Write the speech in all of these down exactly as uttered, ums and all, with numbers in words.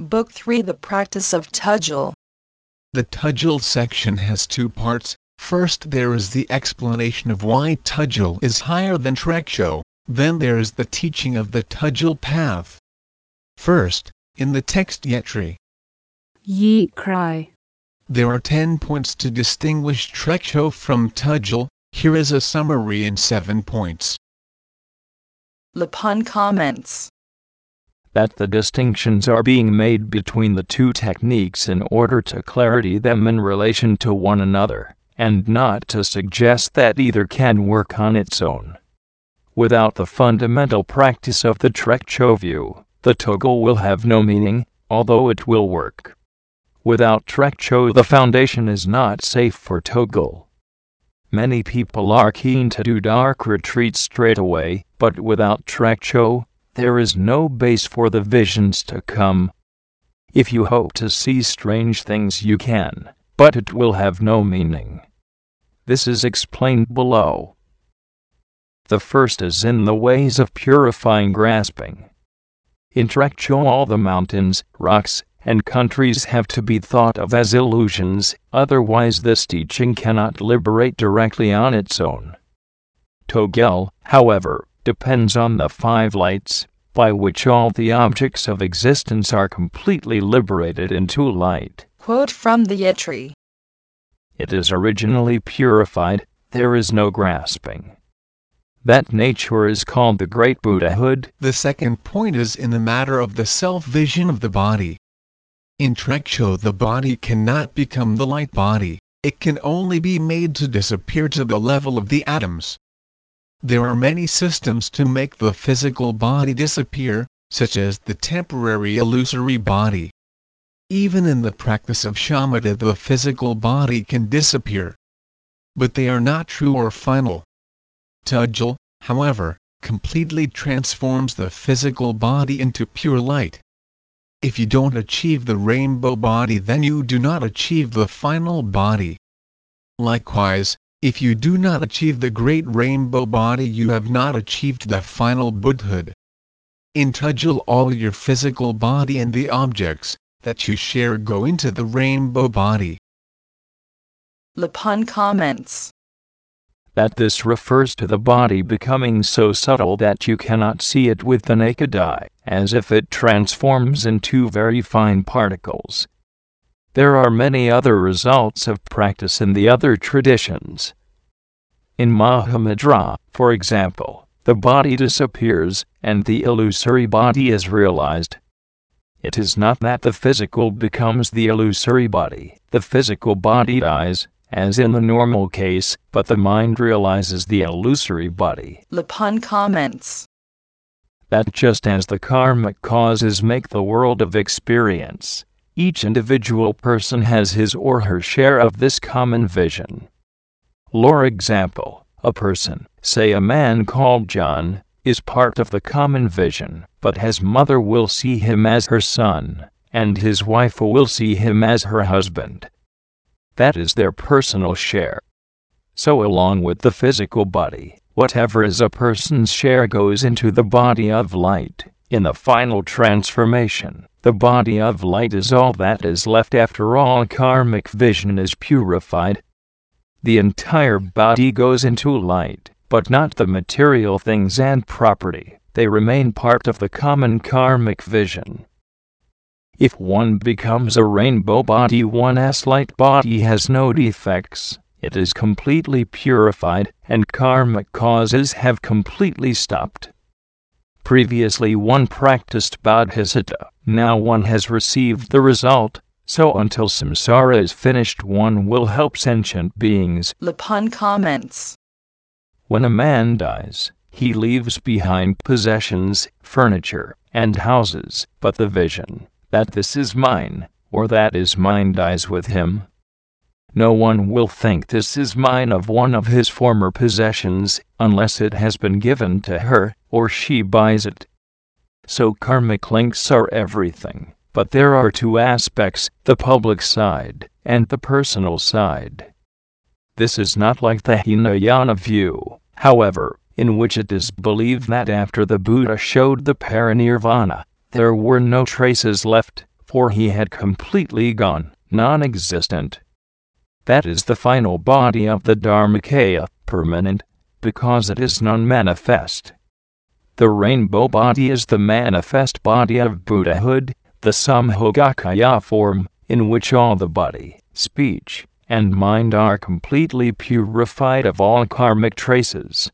Book three The Practice of Tujal. The Tujal section has two parts. First there is the explanation of why Tujal is higher than Treksho, then there is the teaching of the Tujal path. First, in the text Yetri, Ye cry. There are ten points to distinguish Treksho from Tujal. Here is a summary in seven points. Lapun comments that the distinctions are being made between the two techniques in order to clarify them in relation to one another, and not to suggest that either can work on its own. Without the fundamental practice of the Treksho view, the Tujal will have no meaning, although it will work. Without Treksho, the foundation is not safe for Tujal. Many people are keen to do dark retreats straight away, but without Treksho, there is no base for the visions to come. If you hope to see strange things you can, but it will have no meaning. This is explained below. The first is in the ways of purifying grasping. In Treksho all the mountains, rocks, and countries have to be thought of as illusions, otherwise this teaching cannot liberate directly on its own. Tujal, however, depends on the five lights, by which all the objects of existence are completely liberated into light. Quote from the Yetri. It is originally purified, there is no grasping. That nature is called the Great Buddhahood. The second point is in the matter of the self-vision of the body. In Treksho the body cannot become the light body, it can only be made to disappear to the level of the atoms. There are many systems to make the physical body disappear, such as the temporary illusory body. Even in the practice of shamatha the physical body can disappear. But they are not true or final. Tujal, however, completely transforms the physical body into pure light. If you don't achieve the rainbow body, then you do not achieve the final body. Likewise, if you do not achieve the great rainbow body, you have not achieved the final Buddhahood. In Tujal all your physical body and the objects that you share go into the rainbow body. Lapun comments that this refers to the body becoming so subtle that you cannot see it with the naked eye, as if it transforms into very fine particles. There are many other results of practice in the other traditions. In Mahamudra, for example, the body disappears, and the illusory body is realized. It is not that the physical becomes the illusory body, the physical body dies, as in the normal case, but the mind realizes the illusory body. Lapun comments that just as the karmic causes make the world of experience, each individual person has his or her share of this common vision. For example, a person, say a man called John, is part of the common vision, but his mother will see him as her son, and his wife will see him as her husband. That is their personal share. So along with the physical body, whatever is a person's share goes into the body of light. In the final transformation, the body of light is all that is left after all karmic vision is purified. The entire body goes into light, but not the material things and property. They remain part of the common karmic vision. If one becomes a rainbow body, one's light body has no defects, it is completely purified, and karmic causes have completely stopped. Previously one practiced bodhisattva, now one has received the result, so until samsara is finished one will help sentient beings. Lapun comments when a man dies, he leaves behind possessions, furniture, and houses, but the vision that this is mine, or that is mine dies with him. No one will think this is mine of one of his former possessions, unless it has been given to her, or she buys it. So karmic links are everything, but there are two aspects, the public side, and the personal side. This is not like the Hinayana view, however, in which it is believed that after the Buddha showed the parinirvana, there were no traces left, for he had completely gone non-existent. That is the final body of the Dharmakaya, permanent, because it is non-manifest. The rainbow body is the manifest body of Buddhahood, the Sambhogakaya form, in which all the body, speech, and mind are completely purified of all karmic traces.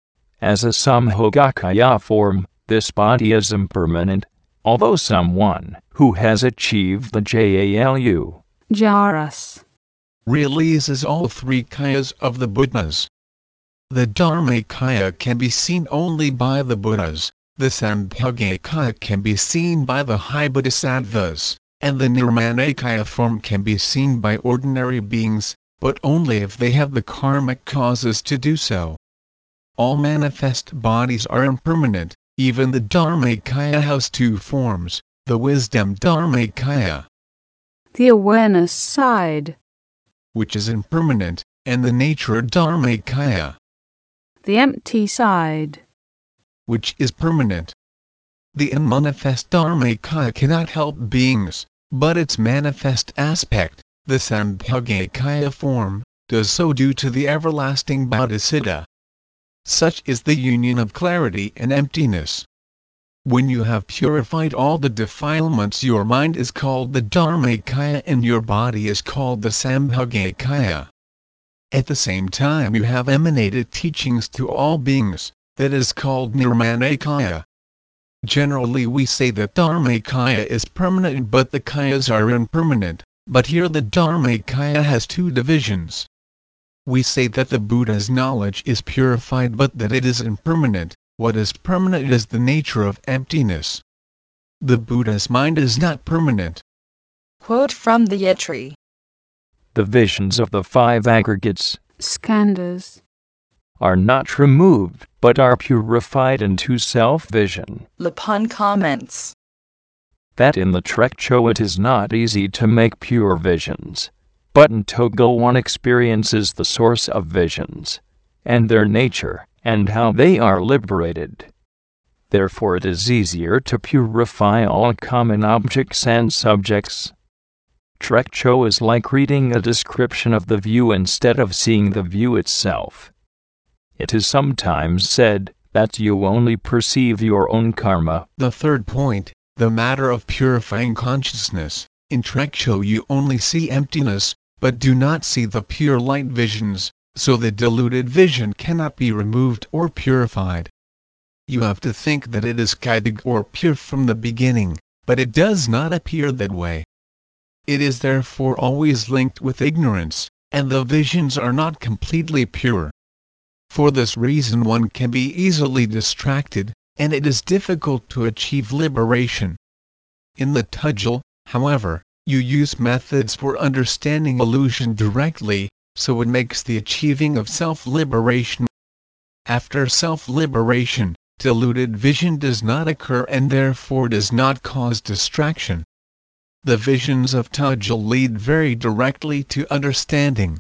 As a Sambhogakaya form, this body is impermanent, although someone who has achieved the Jalu Jaras realizes all three kayas of the Buddhas. The Dharmakaya can be seen only by the Buddhas, the Sambhogakaya can be seen by the high Bodhisattvas, and the Nirmanakaya form can be seen by ordinary beings, but only if they have the karmic causes to do so. All manifest bodies are impermanent, even the Dharmakaya has two forms, the wisdom Dharmakaya, the awareness side, which is impermanent, and the nature Dharmakaya, the empty side, which is permanent. The unmanifest Dharmakaya cannot help beings, but its manifest aspect, the Sambhogakaya form, does so due to the everlasting Bodhisattva. Such is the union of clarity and emptiness. When you have purified all the defilements, your mind is called the Dharmakaya and your body is called the Sambhogakaya. At the same time you have emanated teachings to all beings, that is called Nirmanakaya. Generally we say that Dharmakaya is permanent but the kayas are impermanent, but here the Dharmakaya has two divisions. We say that the Buddha's knowledge is purified but that it is impermanent. What is permanent is the nature of emptiness. The Buddha's mind is not permanent. Quote from the Yitri. The visions of the five aggregates, skandhas, are not removed, but are purified into self-vision. Lapun comments. That in the Trekcho it is not easy to make pure visions, but until one experiences the source of visions, and their nature, and how they are liberated. Therefore it is easier to purify all common objects and subjects. Trekcho is like reading a description of the view instead of seeing the view itself. It is sometimes said that you only perceive your own karma. The third point, the matter of purifying consciousness. In Trekcho you only see emptiness, but do not see the pure light visions, so the diluted vision cannot be removed or purified. You have to think that it is kaidig or pure from the beginning, but it does not appear that way. It is therefore always linked with ignorance, and the visions are not completely pure. For this reason one can be easily distracted, and it is difficult to achieve liberation. In the Tujal, however, you use methods for understanding illusion directly, so it makes the achieving of self-liberation. After self-liberation, diluted vision does not occur and therefore does not cause distraction. The visions of Tujal lead very directly to understanding.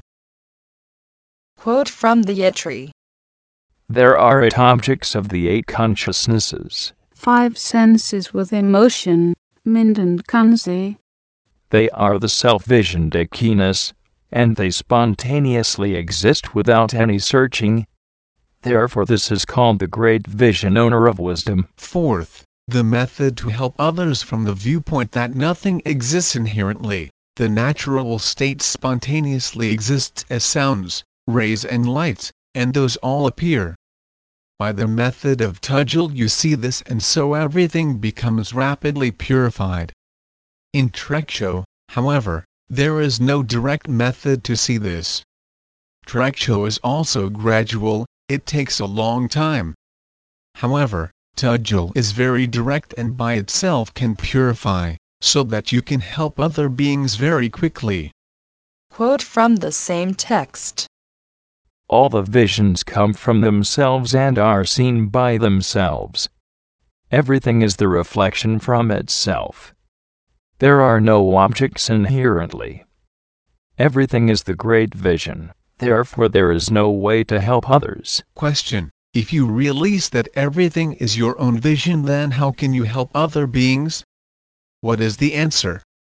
Quote from the Yitri. There are eight objects of the eight consciousnesses, five senses with emotion, mind and kanzi. They are the self-vision Dakinas, and they spontaneously exist without any searching. Therefore this is called the great vision owner of wisdom. Fourth, the method to help others from the viewpoint that nothing exists inherently. The natural state spontaneously exists as sounds, rays and lights, and those all appear. By the method of Tujal you see this and so everything becomes rapidly purified. In Trekcho, however, there is no direct method to see this. Trekcho is also gradual, it takes a long time. However, Tujal is very direct and by itself can purify, so that you can help other beings very quickly. Quote from the same text. All the visions come from themselves and are seen by themselves. Everything is the reflection from itself. There are no objects inherently. Everything is the great vision, therefore there is no way to help others. Question: if you realize that everything is your own vision, then how can you help other beings? What is the answer?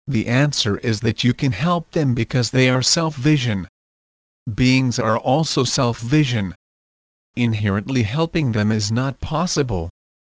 The answer is that you can help them because they are self-vision. Beings are also self-vision. Inherently helping them is not possible.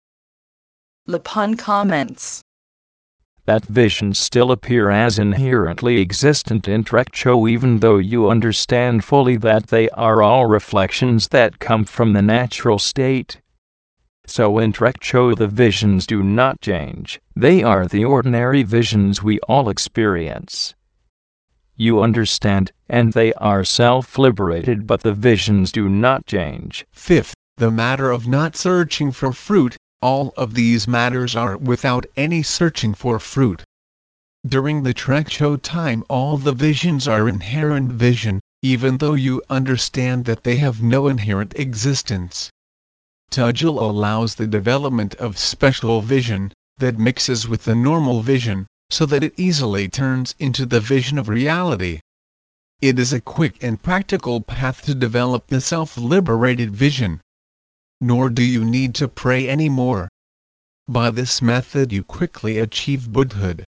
Lapun comments. That visions still appear as inherently existent in Trekcho even though you understand fully that they are all reflections that come from the natural state. So in Trekcho the visions do not change, they are the ordinary visions we all experience. You understand, and they are self-liberated but the visions do not change. Fifth, the matter of not searching for fruit. All of these matters are without any searching for fruit. During the Trekcho time all the visions are inherent vision, even though you understand that they have no inherent existence. Tujul allows the development of special vision, that mixes with the normal vision, so that it easily turns into the vision of reality. It is a quick and practical path to develop the self-liberated vision. Nor do you need to pray anymore. By this method you quickly achieve Buddhahood.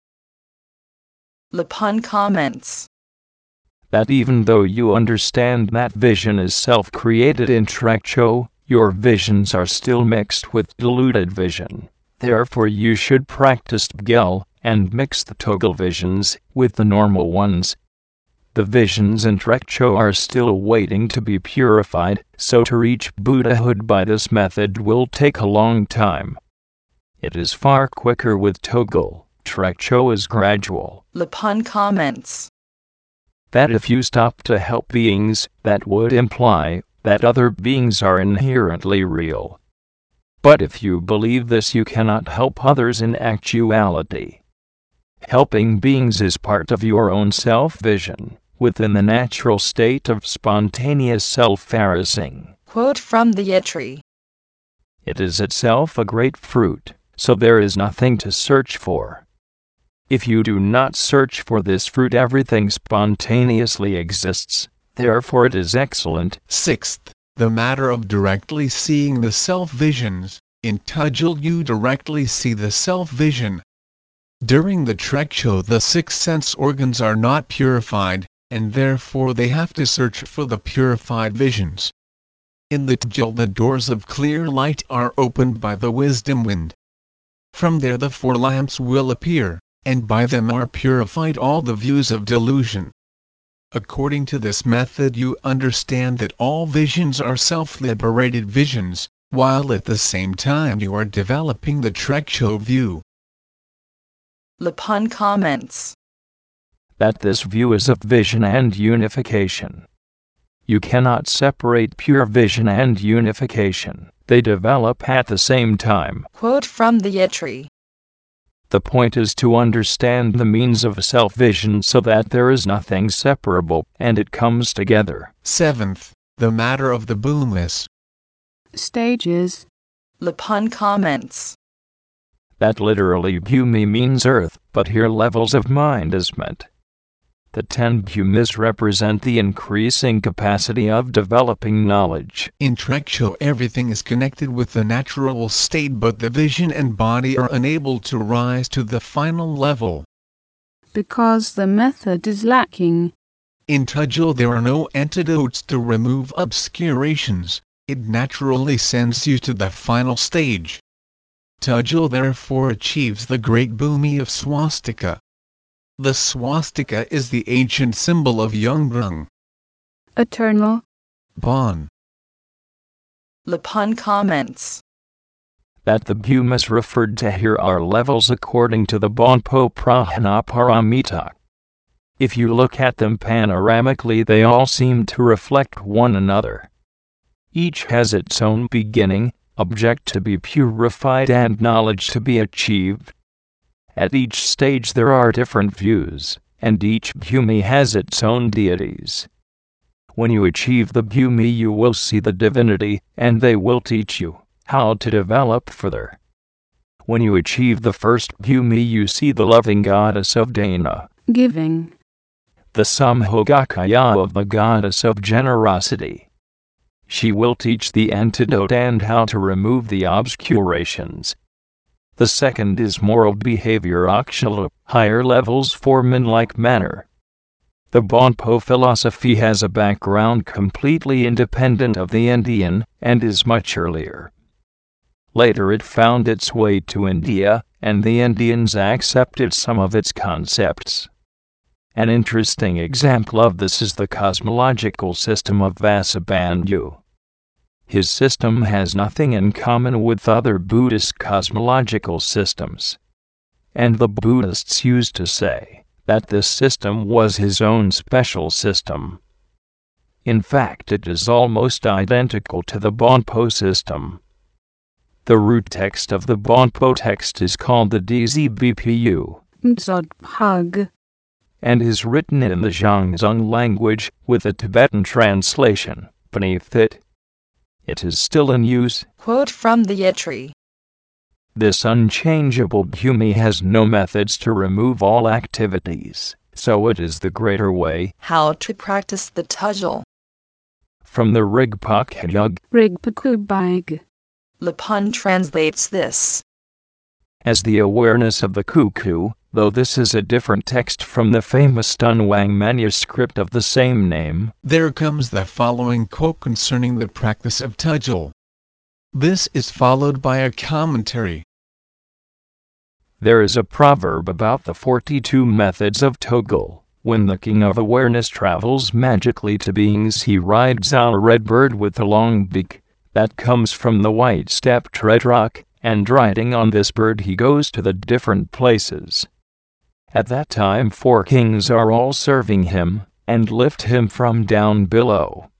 Lapun comments. That even though you understand that vision is self-created in Trekcho, your visions are still mixed with diluted vision. Therefore you should practice Tgel, and mix the Togel visions with the normal ones. The visions in Trekcho are still waiting to be purified, so to reach Buddhahood by this method will take a long time. It is far quicker with Togel. Trekcho is gradual. Lapun comments. That if you stop to help beings, that would imply that other beings are inherently real. But if you believe this, you cannot help others in actuality. Helping beings is part of your own self-vision, within the natural state of spontaneous self-arising. Quote from the Yitri. It is itself a great fruit, so there is nothing to search for. If you do not search for this fruit, everything spontaneously exists, therefore it is excellent. Sixth, the matter of directly seeing the self-visions. In Tujul you directly see the self-vision. During the Trekcho the six sense organs are not purified, and therefore they have to search for the purified visions. In the Tujul the doors of clear light are opened by the wisdom wind. From there the four lamps will appear, and by them are purified all the views of delusion. According to this method you understand that all visions are self-liberated visions, while at the same time you are developing the Trekcho view. Lapun comments. That this view is of vision and unification. You cannot separate pure vision and unification. They develop at the same time. Quote from the Yitri. The point is to understand the means of self-vision so that there is nothing separable, and it comes together. Seventh, the matter of the boundless stages. Lapun comments. That literally Bhumi means earth, but here levels of mind is meant. The ten bhumis represent the increasing capacity of developing knowledge. In Trekcho everything is connected with the natural state, but the vision and body are unable to rise to the final level. Because the method is lacking. In Tujul there are no antidotes to remove obscurations. It naturally sends you to the final stage. Tujul therefore achieves the great Bhumi of swastika. The swastika is the ancient symbol of Yungbrung, eternal Bon. Lapun comments. That the bhumis referred to here are levels according to the Bonpo Prajna Paramita. If you look at them panoramically, they all seem to reflect one another. Each has its own beginning, object to be purified, and knowledge to be achieved. At each stage there are different views, and each bhumi has its own deities. When you achieve the bhumi you will see the divinity, and they will teach you how to develop further. When you achieve the first bhumi you see the loving goddess of Dana, giving, the Samhogakaya of the goddess of generosity. She will teach the antidote and how to remove the obscurations. The second is moral behavior Akshila, higher levels form in like manner. The Bonpo philosophy has a background completely independent of the Indian, and is much earlier. Later it found its way to India, and the Indians accepted some of its concepts. An interesting example of this is the cosmological system of Vasubandhu. His system has nothing in common with other Buddhist cosmological systems. And the Buddhists used to say that this system was his own special system. In fact, it is almost identical to the Bonpo system. The root text of the Bonpo text is called the D Z B P U Mdzodphag, and is written in the Zhangzhung language with a Tibetan translation beneath it. It is still in use. Quote from the Yetri. This unchangeable Bhumi has no methods to remove all activities, so it is the greater way. How to practice the Tujal. From the Rigpakyug, Rigpakubag, Lapun translates this as the awareness of the cuckoo, though this is a different text from the famous Dunhuang manuscript of the same name. There comes the following quote concerning the practice of Tujal. This is followed by a commentary. There is a proverb about the forty-two methods of Togul. When the king of awareness travels magically to beings, he rides on a red bird with a long beak that comes from the white stepped red rock, and riding on this bird he goes to the different places. At that time four kings are all serving him, and lift him from down below.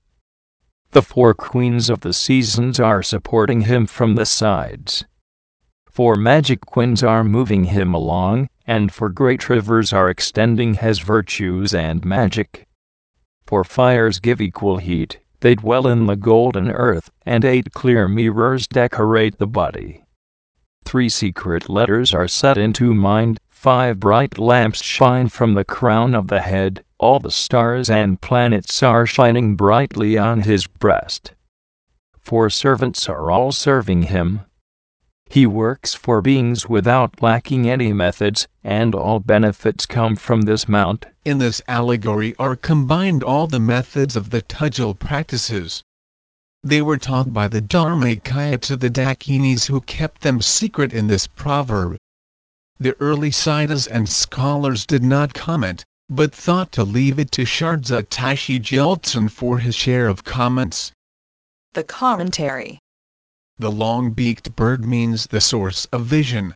The four queens of the seasons are supporting him from the sides. Four magic queens are moving him along, and four great rivers are extending his virtues and magic. Four fires give equal heat, they dwell in the golden earth, and eight clear mirrors decorate the body. Three secret letters are set into mind, five bright lamps shine from the crown of the head, all the stars and planets are shining brightly on his breast. Four servants are all serving him. He works for beings without lacking any methods, and all benefits come from this mount. In this allegory are combined all the methods of the Tujal practices. They were taught by the Dharmakaya to the Dakinis, who kept them secret in this proverb. The early Siddhas and scholars did not comment, but thought to leave it to Shardza Tashi Jeltsin for his share of comments. The commentary. The long-beaked bird means the source of vision.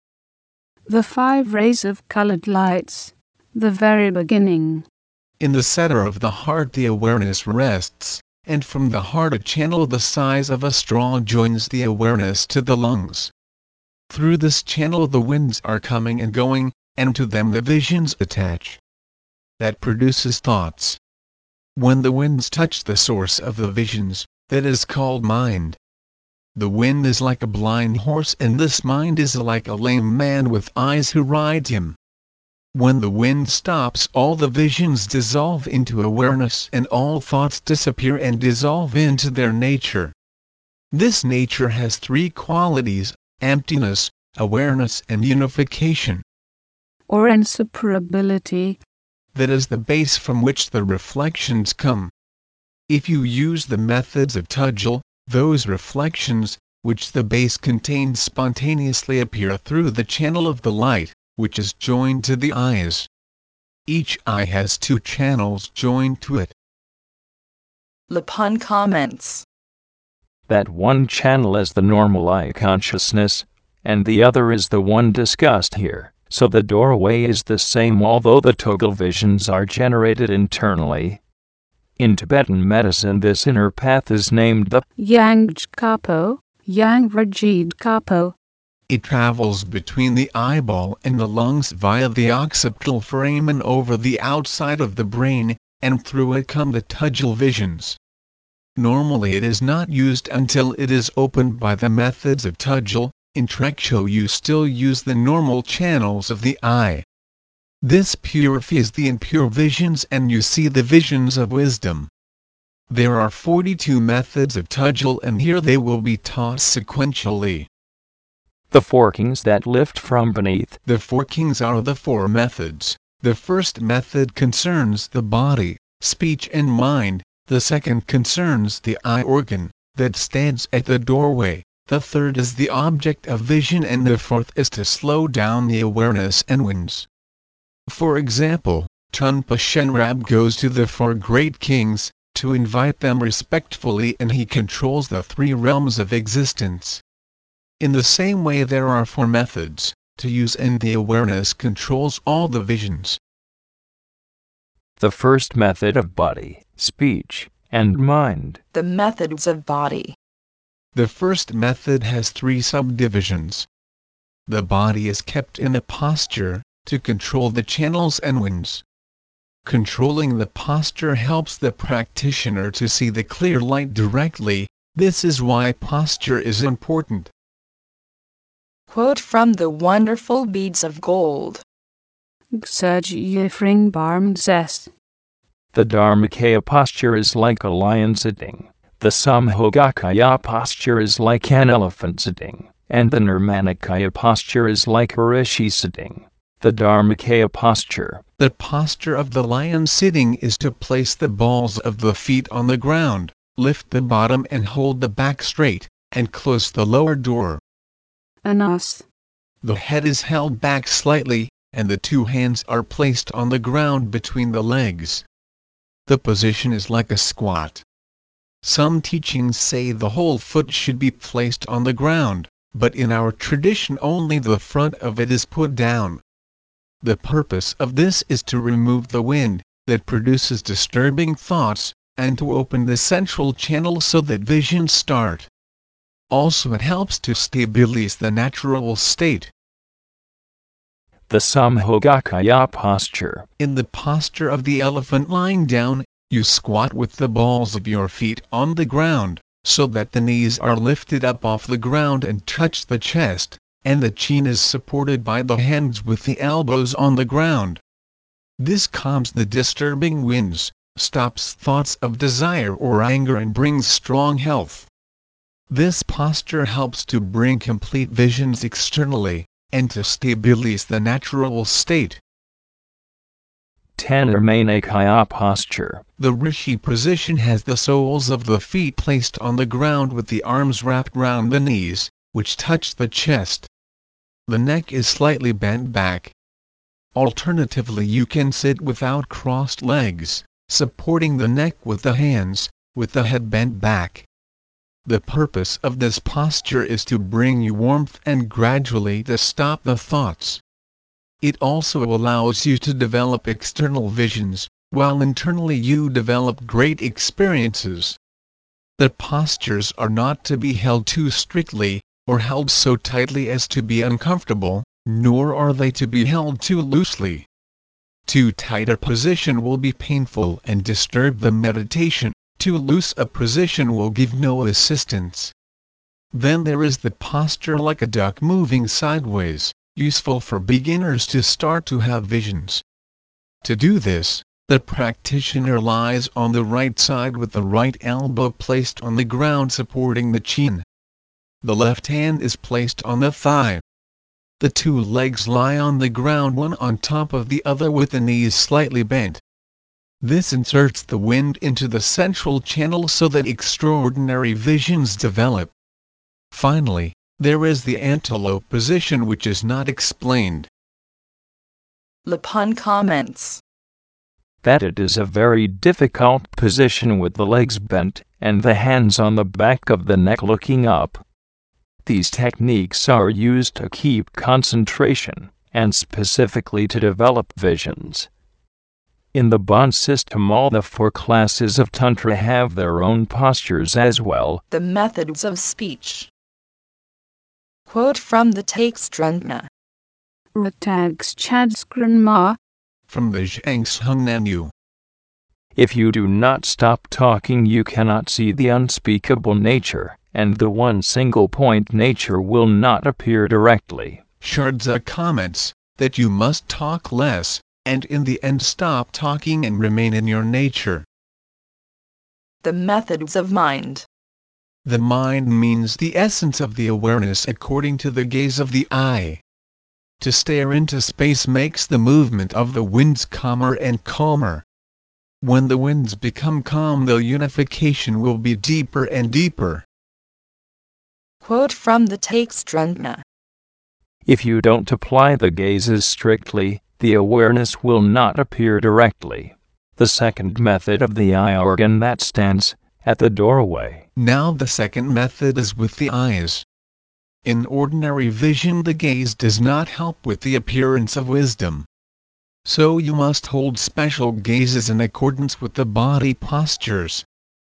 the five rays of colored lights, the very beginning. In the center of the heart the awareness rests, and from the heart a channel the size of a straw joins the awareness to the lungs. Through this channel the winds are coming and going, and to them the visions attach. That produces thoughts. When the winds touch the source of the visions, that is called mind. The wind is like a blind horse, and this mind is like a lame man with eyes who rides him. When the wind stops, all the visions dissolve into awareness, and all thoughts disappear and dissolve into their nature. This nature has three qualities: emptiness, awareness, and unification. Or inseparability. That is the base from which the reflections come. If you use the methods of Tujal, those reflections, which the base contains, spontaneously appear through the channel of the light, which is joined to the eyes. Each eye has two channels joined to it. Lapun comments. That one channel is the normal eye consciousness, and the other is the one discussed here, so the doorway is the same although the Togul visions are generated internally. In Tibetan medicine this inner path is named the Yangjkapo, Yangrajidkapo. It travels between the eyeball and the lungs via the occipital foramen over the outside of the brain, and through it come the Tujal visions. Normally it is not used until it is opened by the methods of Tujal. In Treksho you still use the normal channels of the eye. This purifies the impure visions and you see the visions of wisdom. There are forty-two methods of Tujal, and here they will be taught sequentially. The four kings that lift from beneath. The four kings are the four methods. The first method concerns the body, speech and mind. The second concerns the eye organ, that stands at the doorway. The third is the object of vision, and the fourth is to slow down the awareness and winds. For example, Tunpa Shenrab goes to the four great kings, to invite them respectfully, and he controls the three realms of existence. In the same way there are four methods to use, and the awareness controls all the visions. The first method of body, speech, and mind. The methods of body. The first method has three subdivisions. The body is kept in a posture to control the channels and winds. Controlling the posture helps the practitioner to see the clear light directly. This is why posture is important. Quote from the Wonderful Beads of Gold. Gsurjifringbarmzest. The Dharmakaya posture is like a lion sitting, the Samhogakaya posture is like an elephant sitting, and the Nirmanakaya posture is like a rishi sitting. The Dharmakaya posture. The posture of the lion sitting is to place the balls of the feet on the ground, lift the bottom and hold the back straight, and close the lower door. Anas. The head is held back slightly, and the two hands are placed on the ground between the legs. The position is like a squat. Some teachings say the whole foot should be placed on the ground, but in our tradition only the front of it is put down. The purpose of this is to remove the wind that produces disturbing thoughts, and to open the central channel so that visions start. Also it helps to stabilize the natural state. The Samhogakaya posture. In the posture of the elephant lying down, you squat with the balls of your feet on the ground, so that the knees are lifted up off the ground and touch the chest, and the chin is supported by the hands with the elbows on the ground. This calms the disturbing winds, stops thoughts of desire or anger, and brings strong health. This posture helps to bring complete visions externally, and to stabilize the natural state. Nirmanakaya posture. The rishi position has the soles of the feet placed on the ground with the arms wrapped round the knees, which touch the chest. The neck is slightly bent back. Alternatively, you can sit without crossed legs, supporting the neck with the hands, with the head bent back. The purpose of this posture is to bring you warmth and gradually to stop the thoughts. It also allows you to develop external visions, while internally you develop great experiences. The postures are not to be held too strictly, or held so tightly as to be uncomfortable, nor are they to be held too loosely. Too tight a position will be painful and disturb the meditation. Too loose a position will give no assistance. Then there is the posture like a duck moving sideways, useful for beginners to start to have visions. To do this, the practitioner lies on the right side with the right elbow placed on the ground supporting the chin. The left hand is placed on the thigh. The two legs lie on the ground, one on top of the other with the knees slightly bent. This inserts the wind into the central channel so that extraordinary visions develop. Finally, there is the antelope position, which is not explained. Lapun comments that it is a very difficult position with the legs bent and the hands on the back of the neck looking up. These techniques are used to keep concentration, and specifically to develop visions. In the Bond system, all the four classes of Tantra have their own postures as well. The methods of speech. Quote from the Takstrundna. Ratags Chadskranma. From the Zhangshungnanu. If you do not stop talking, you cannot see the unspeakable nature, and the one single point nature will not appear directly. Shardza comments that you must talk less, and in the end stop talking and remain in your nature. The methods of mind. The mind means the essence of the awareness according to the gaze of the eye. To stare into space makes the movement of the winds calmer and calmer. When the winds become calm, the unification will be deeper and deeper. Quote from the Textgrundna. If you don't apply the gazes strictly, the awareness will not appear directly. The second method of the eye organ that stands at the doorway. Now the second method is with the eyes. In ordinary vision, the gaze does not help with the appearance of wisdom. So you must hold special gazes in accordance with the body postures.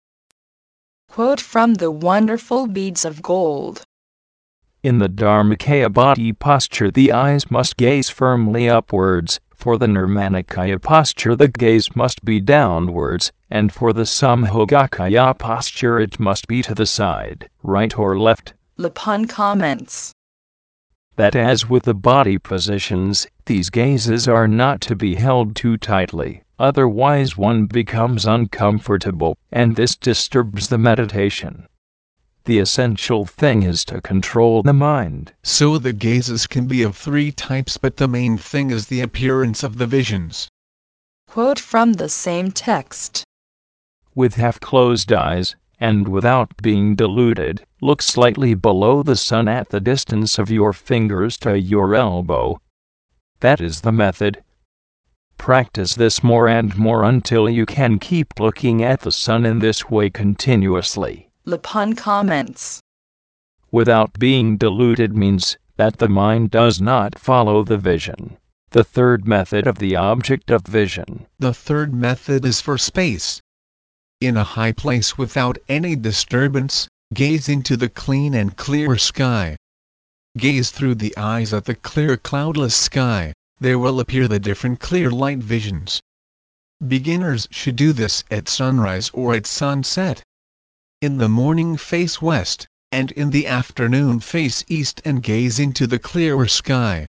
Quote from the Wonderful Beads of Gold. In the Dharmakaya body posture, the eyes must gaze firmly upwards. For the Nirmanakaya posture, the gaze must be downwards, and for the Samhogakaya posture, it must be to the side, right or left. Lapun comments that as with the body positions, these gazes are not to be held too tightly, otherwise one becomes uncomfortable, and this disturbs the meditation. The essential thing is to control the mind. So the gazes can be of three types, but the main thing is the appearance of the visions. Quote from the same text. With half-closed eyes, and without being deluded, look slightly below the sun at the distance of your fingers to your elbow. That is the method. Practice this more and more until you can keep looking at the sun in this way continuously. Lapun comments without being deluded means that the mind does not follow the vision. The third method of the object of vision. The third method is for space. In a high place without any disturbance, gaze into the clean and clear sky. Gaze through the eyes at the clear cloudless sky. There will appear the different clear light visions. Beginners should do this at sunrise or at sunset. In the morning face west, and in the afternoon face east and gaze into the clearer sky.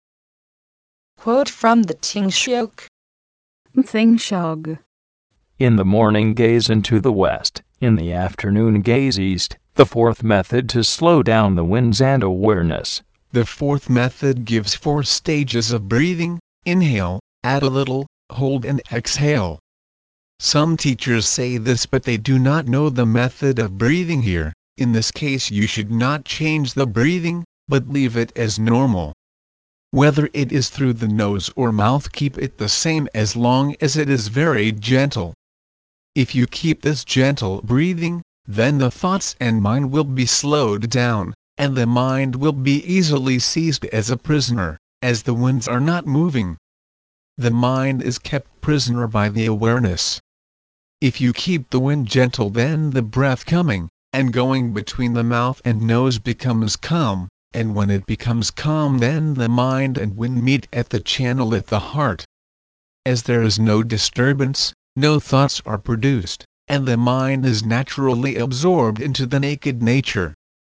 Quote from the Tingshok. Thingshog. In the morning gaze into the west, in the afternoon gaze east. The fourth method to slow down the winds and awareness. The fourth method gives four stages of breathing: inhale, add a little, hold and exhale. Some teachers say this, but they do not know the method of breathing here. In this case you should not change the breathing, but leave it as normal. Whether it is through the nose or mouth, keep it the same as long as it is very gentle. If you keep this gentle breathing, then the thoughts and mind will be slowed down, and the mind will be easily seized as a prisoner, as the winds are not moving. The mind is kept prisoner by the awareness. If you keep the wind gentle, then the breath coming and going between the mouth and nose becomes calm, and when it becomes calm, then the mind and wind meet at the channel at the heart. As there is no disturbance, no thoughts are produced, and the mind is naturally absorbed into the naked nature.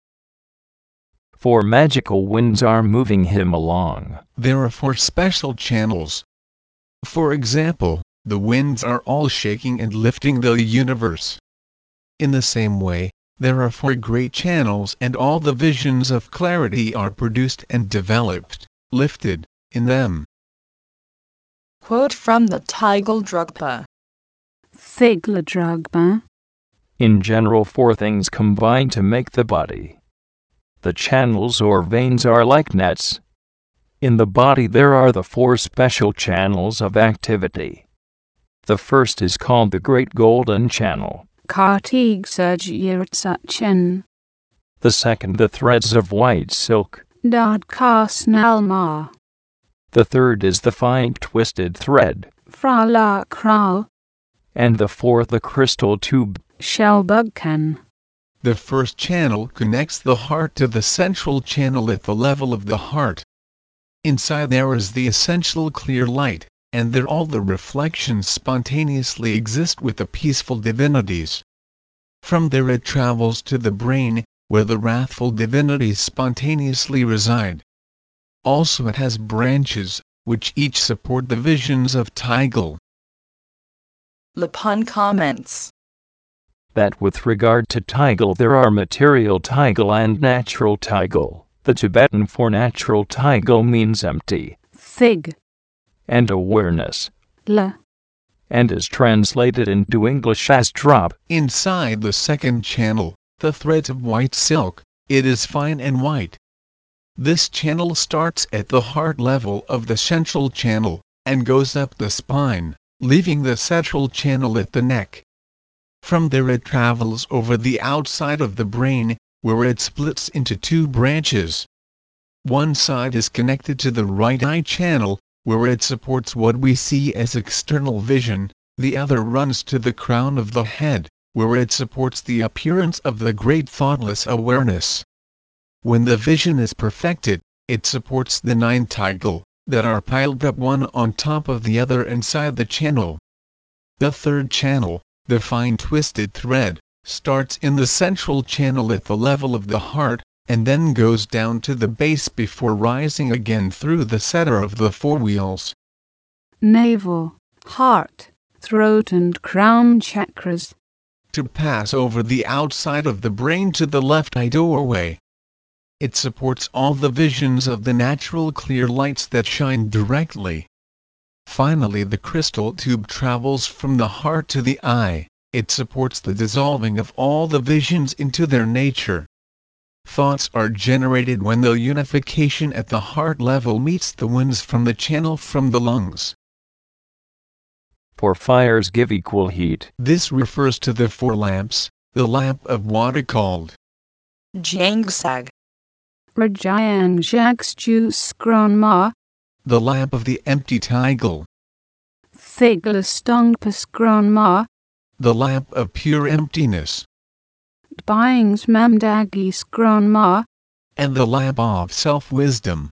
Four magical winds are moving him along. There are four special channels. For example, the winds are all shaking and lifting the universe. In the same way, there are four great channels, and all the visions of clarity are produced and developed, lifted, in them. Quote from the Tigladrugpa. Thigladrugpa. In general, four things combine to make the body. The channels or veins are like nets. In the body there are the four special channels of activity. The first is called the Great Golden Channel. Kartig Surjirtsachen. The second, the threads of white silk. Dadkasnalma. The third is the fine twisted thread. Frala Kral. And the fourth, the crystal tube. Shelbugkan. The first channel connects the heart to the central channel at the level of the heart. Inside there is the essential clear light, and there all the reflections spontaneously exist with the peaceful divinities. From there it travels to the brain, where the wrathful divinities spontaneously reside. Also it has branches, which each support the visions of Tigel. Lapun comments That with regard to Tigel there are material Tigel and natural Tigel. The Tibetan for natural Tigel means empty, Thig, and awareness, La, and is translated into English as drop. Inside the second channel, the threads of white silk, it is fine and white. This channel starts at the heart level of the central channel, and goes up the spine, leaving the central channel at the neck. From there it travels over the outside of the brain, where it splits into two branches. One side is connected to the right eye channel, where it supports what we see as external vision, the other runs to the crown of the head, where it supports the appearance of the great thoughtless awareness. When the vision is perfected, it supports the nine Tigel, that are piled up one on top of the other inside the channel. The third channel, the fine twisted thread, starts in the central channel at the level of the heart, and then goes down to the base before rising again through the center of the four wheels. navel, heart, throat and crown chakras, To pass over the outside of the brain to the left eye doorway. It supports all the visions of the natural clear lights that shine directly. Finally, the crystal tube travels from the heart to the eye. It supports the dissolving of all the visions into their nature. Thoughts are generated when the unification at the heart level meets the winds from the channel from the lungs. For fires give equal heat. This refers to the four lamps, the lamp of water called Jangsag, Rajayang Jagstu Skronma, the lamp of the empty Tigel, Thiglastong Skronma, the lamp of pure emptiness, Dbyings Mamdagi Skronma, and the lamp of self-wisdom.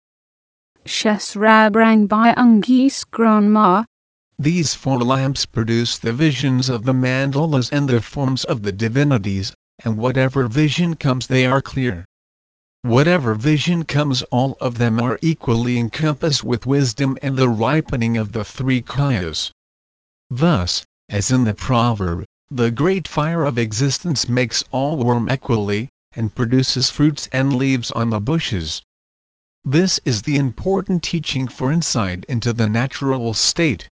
Shesrabrang Byungi Skronma, These four lamps produce the visions of the mandalas and the forms of the divinities, and whatever vision comes they are clear. Whatever vision comes, all of them are equally encompassed with wisdom and the ripening of the three kayas. Thus, as in the proverb, the great fire of existence makes all warm equally, and produces fruits and leaves on the bushes. This is the important teaching for insight into the natural state.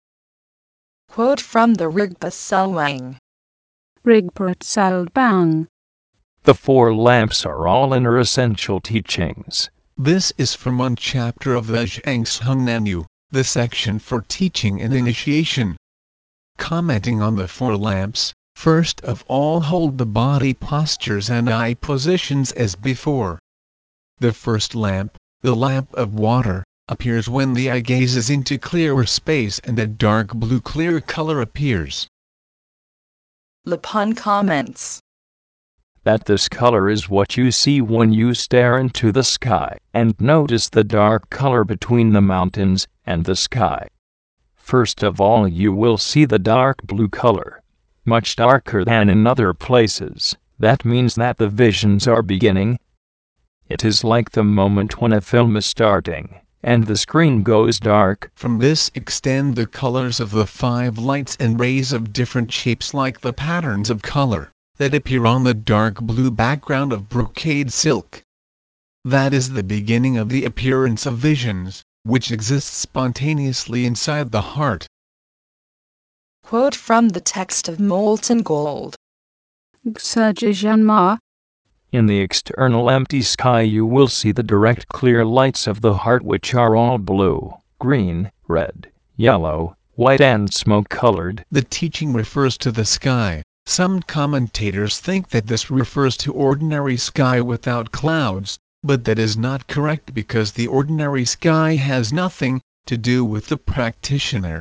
quote from the Rigpa Selwang. Rigprat Salbang, The four lamps are all inner essential teachings. This is from one chapter of the Zhangsheng Nanu, the section for teaching and initiation. Commenting on the four lamps, first of all hold the body postures and eye positions as before. The first lamp, the lamp of water, appears when the eye gazes into clearer space and a dark blue clear color appears. Lapun comments. That this color is what you see when you stare into the sky and notice the dark color between the mountains and the sky. First of all, you will see the dark blue color, much darker than in other places. That means that the visions are beginning. It is like the moment when a film is starting and the screen goes dark. From this extend the colors of the five lights and rays of different shapes like the patterns of color that appear on the dark blue background of brocade silk. That is the beginning of the appearance of visions, which exists spontaneously inside the heart. Quote from the text of Molten Gold. Gsajajanma, In the external empty sky you will see the direct clear lights of the heart, which are all blue, green, red, yellow, white and smoke-colored. The teaching refers to the sky. Some commentators think that this refers to ordinary sky without clouds, but that is not correct because the ordinary sky has nothing to do with the practitioner.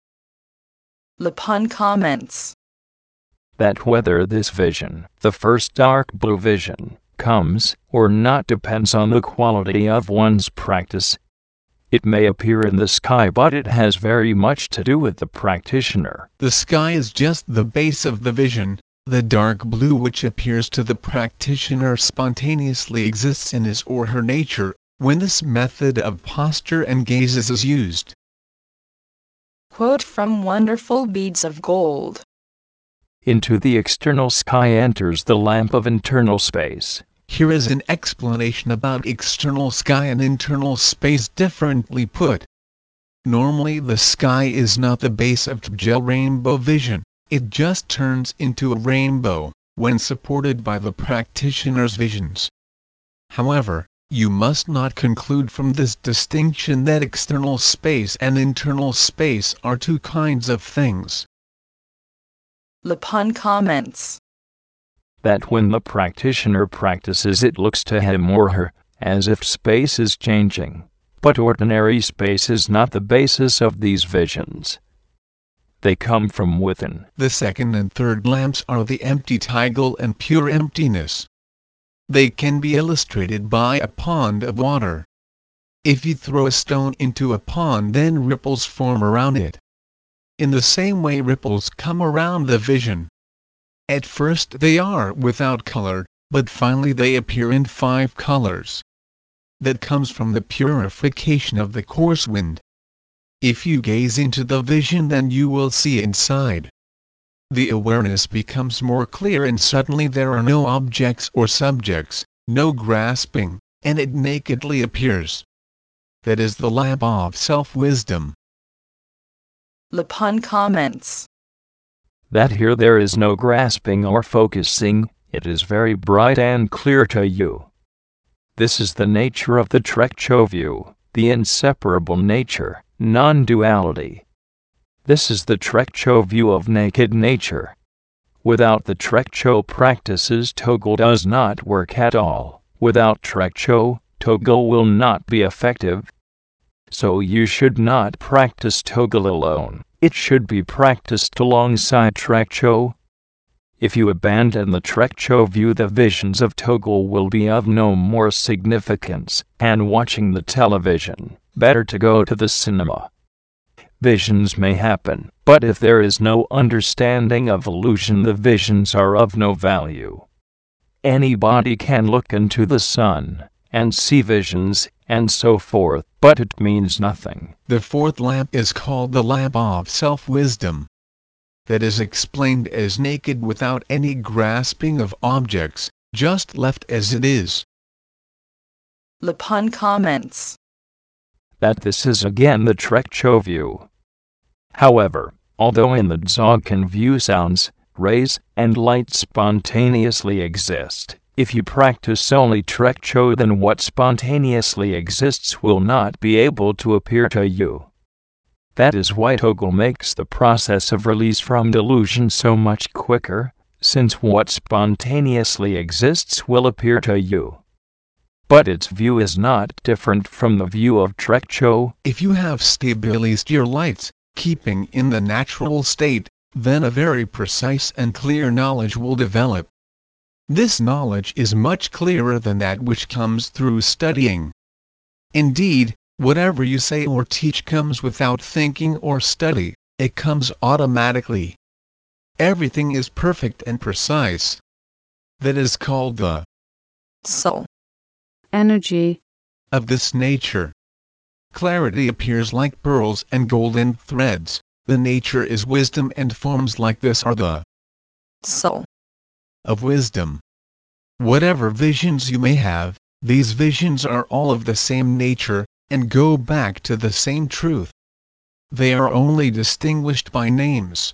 Lapun comments. That whether this vision, the first dark blue vision, comes or not depends on the quality of one's practice. It may appear in the sky, but it has very much to do with the practitioner. The sky is just the base of the vision. The dark blue which appears to the practitioner spontaneously exists in his or her nature when this method of posture and gazes is used. Quote from Wonderful Beads of Gold. Into the external sky enters the lamp of internal space. Here is an explanation about external sky and internal space differently put. Normally the sky is not the base of Tjel rainbow vision, it just turns into a rainbow, when supported by the practitioner's visions. However, you must not conclude from this distinction that external space and internal space are two kinds of things. Lapun comments That when the practitioner practices, it looks to him or her as if space is changing, but ordinary space is not the basis of these visions. They come from within. The second and third lamps are the empty Tjel and pure emptiness. They can be illustrated by a pond of water. If you throw a stone into a pond, then ripples form around it. In the same way, ripples come around the vision. At first they are without color, but finally they appear in five colors. That comes from the purification of the coarse wind. If you gaze into the vision, then you will see inside. The awareness becomes more clear, and suddenly there are no objects or subjects, no grasping, and it nakedly appears. That is the lamp of self-wisdom. Lapun comments That here there is no grasping or focusing, it is very bright and clear to you. This is the nature of the Trekcho view, the inseparable nature, non-duality. This is the Trekcho view of naked nature. Without the Trekcho practices, Togel does not work at all. Without Trekcho, Togel will not be effective. So you should not practice Togel alone. It should be practiced alongside Trekcho. If you abandon the Trekcho view, the visions of Togel will be of no more significance, and watching the television, better to go to the cinema. Visions may happen, but if there is no understanding of illusion, the visions are of no value. Anybody can look into the sun and see visions, and so forth, but it means nothing. The fourth lamp is called the lamp of self-wisdom. That is explained as naked without any grasping of objects, just left as it is. Lapun comments That this is again the Trekcho view. However, although in the Dzogchen view sounds, rays, and light spontaneously exist, if you practice only Trekcho, then what spontaneously exists will not be able to appear to you. That is why Togel makes the process of release from delusion so much quicker, since what spontaneously exists will appear to you. But its view is not different from the view of Trekcho. If you have stabilized your lights, keeping in the natural state, then a very precise and clear knowledge will develop. This knowledge is much clearer than that which comes through studying. Indeed, whatever you say or teach comes without thinking or study, it comes automatically. Everything is perfect and precise. That is called the soul energy of this nature. Clarity appears like pearls and golden threads. The nature is wisdom, and forms like this are the soul of wisdom. Whatever visions you may have, these visions are all of the same nature, and go back to the same truth. They are only distinguished by names.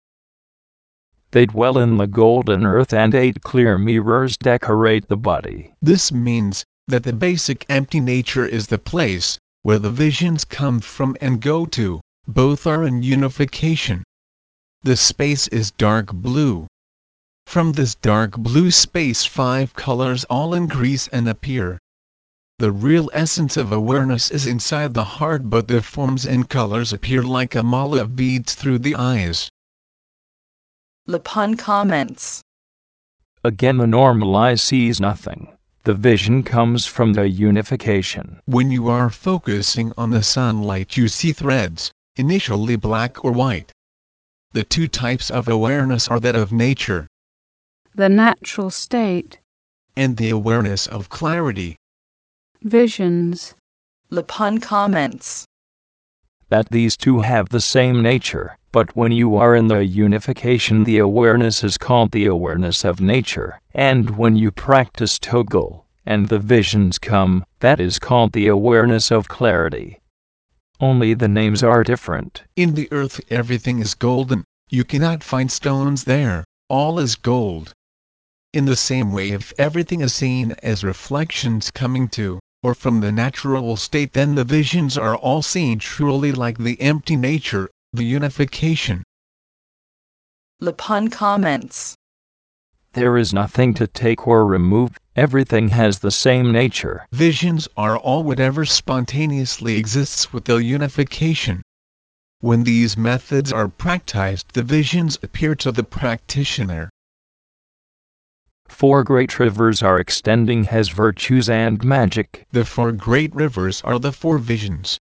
They dwell in the golden earth, and eight clear mirrors decorate the body. This means that the basic empty nature is the place where the visions come from and go to. Both are in unification. The space is dark blue. From this dark blue space, five colors all increase and appear. The real essence of awareness is inside the heart, but the forms and colors appear like a mala of beads through the eyes. Lapun comments Again, the normal eye sees nothing. The vision comes from the unification. When you are focusing on the sunlight, you see threads, initially black or white. The two types of awareness are that of nature, the natural state, and the awareness of clarity, visions. Lapun comments That these two have the same nature, But when you are in the unification, the awareness is called the awareness of nature. And when you practice Toggle, and the visions come, that is called the awareness of clarity. Only the names are different. In the earth everything is golden. You cannot find stones there. All is gold. In the same way, if everything is seen as reflections coming to, or from the natural state, then the visions are all seen truly like the empty nature, the unification. Lapun comments. There is nothing to take or remove, everything has the same nature. Visions are all whatever spontaneously exists with the unification. When these methods are practiced, the visions appear to the practitioner. Four great rivers are extending as virtues and magic. The four great rivers are the four visions.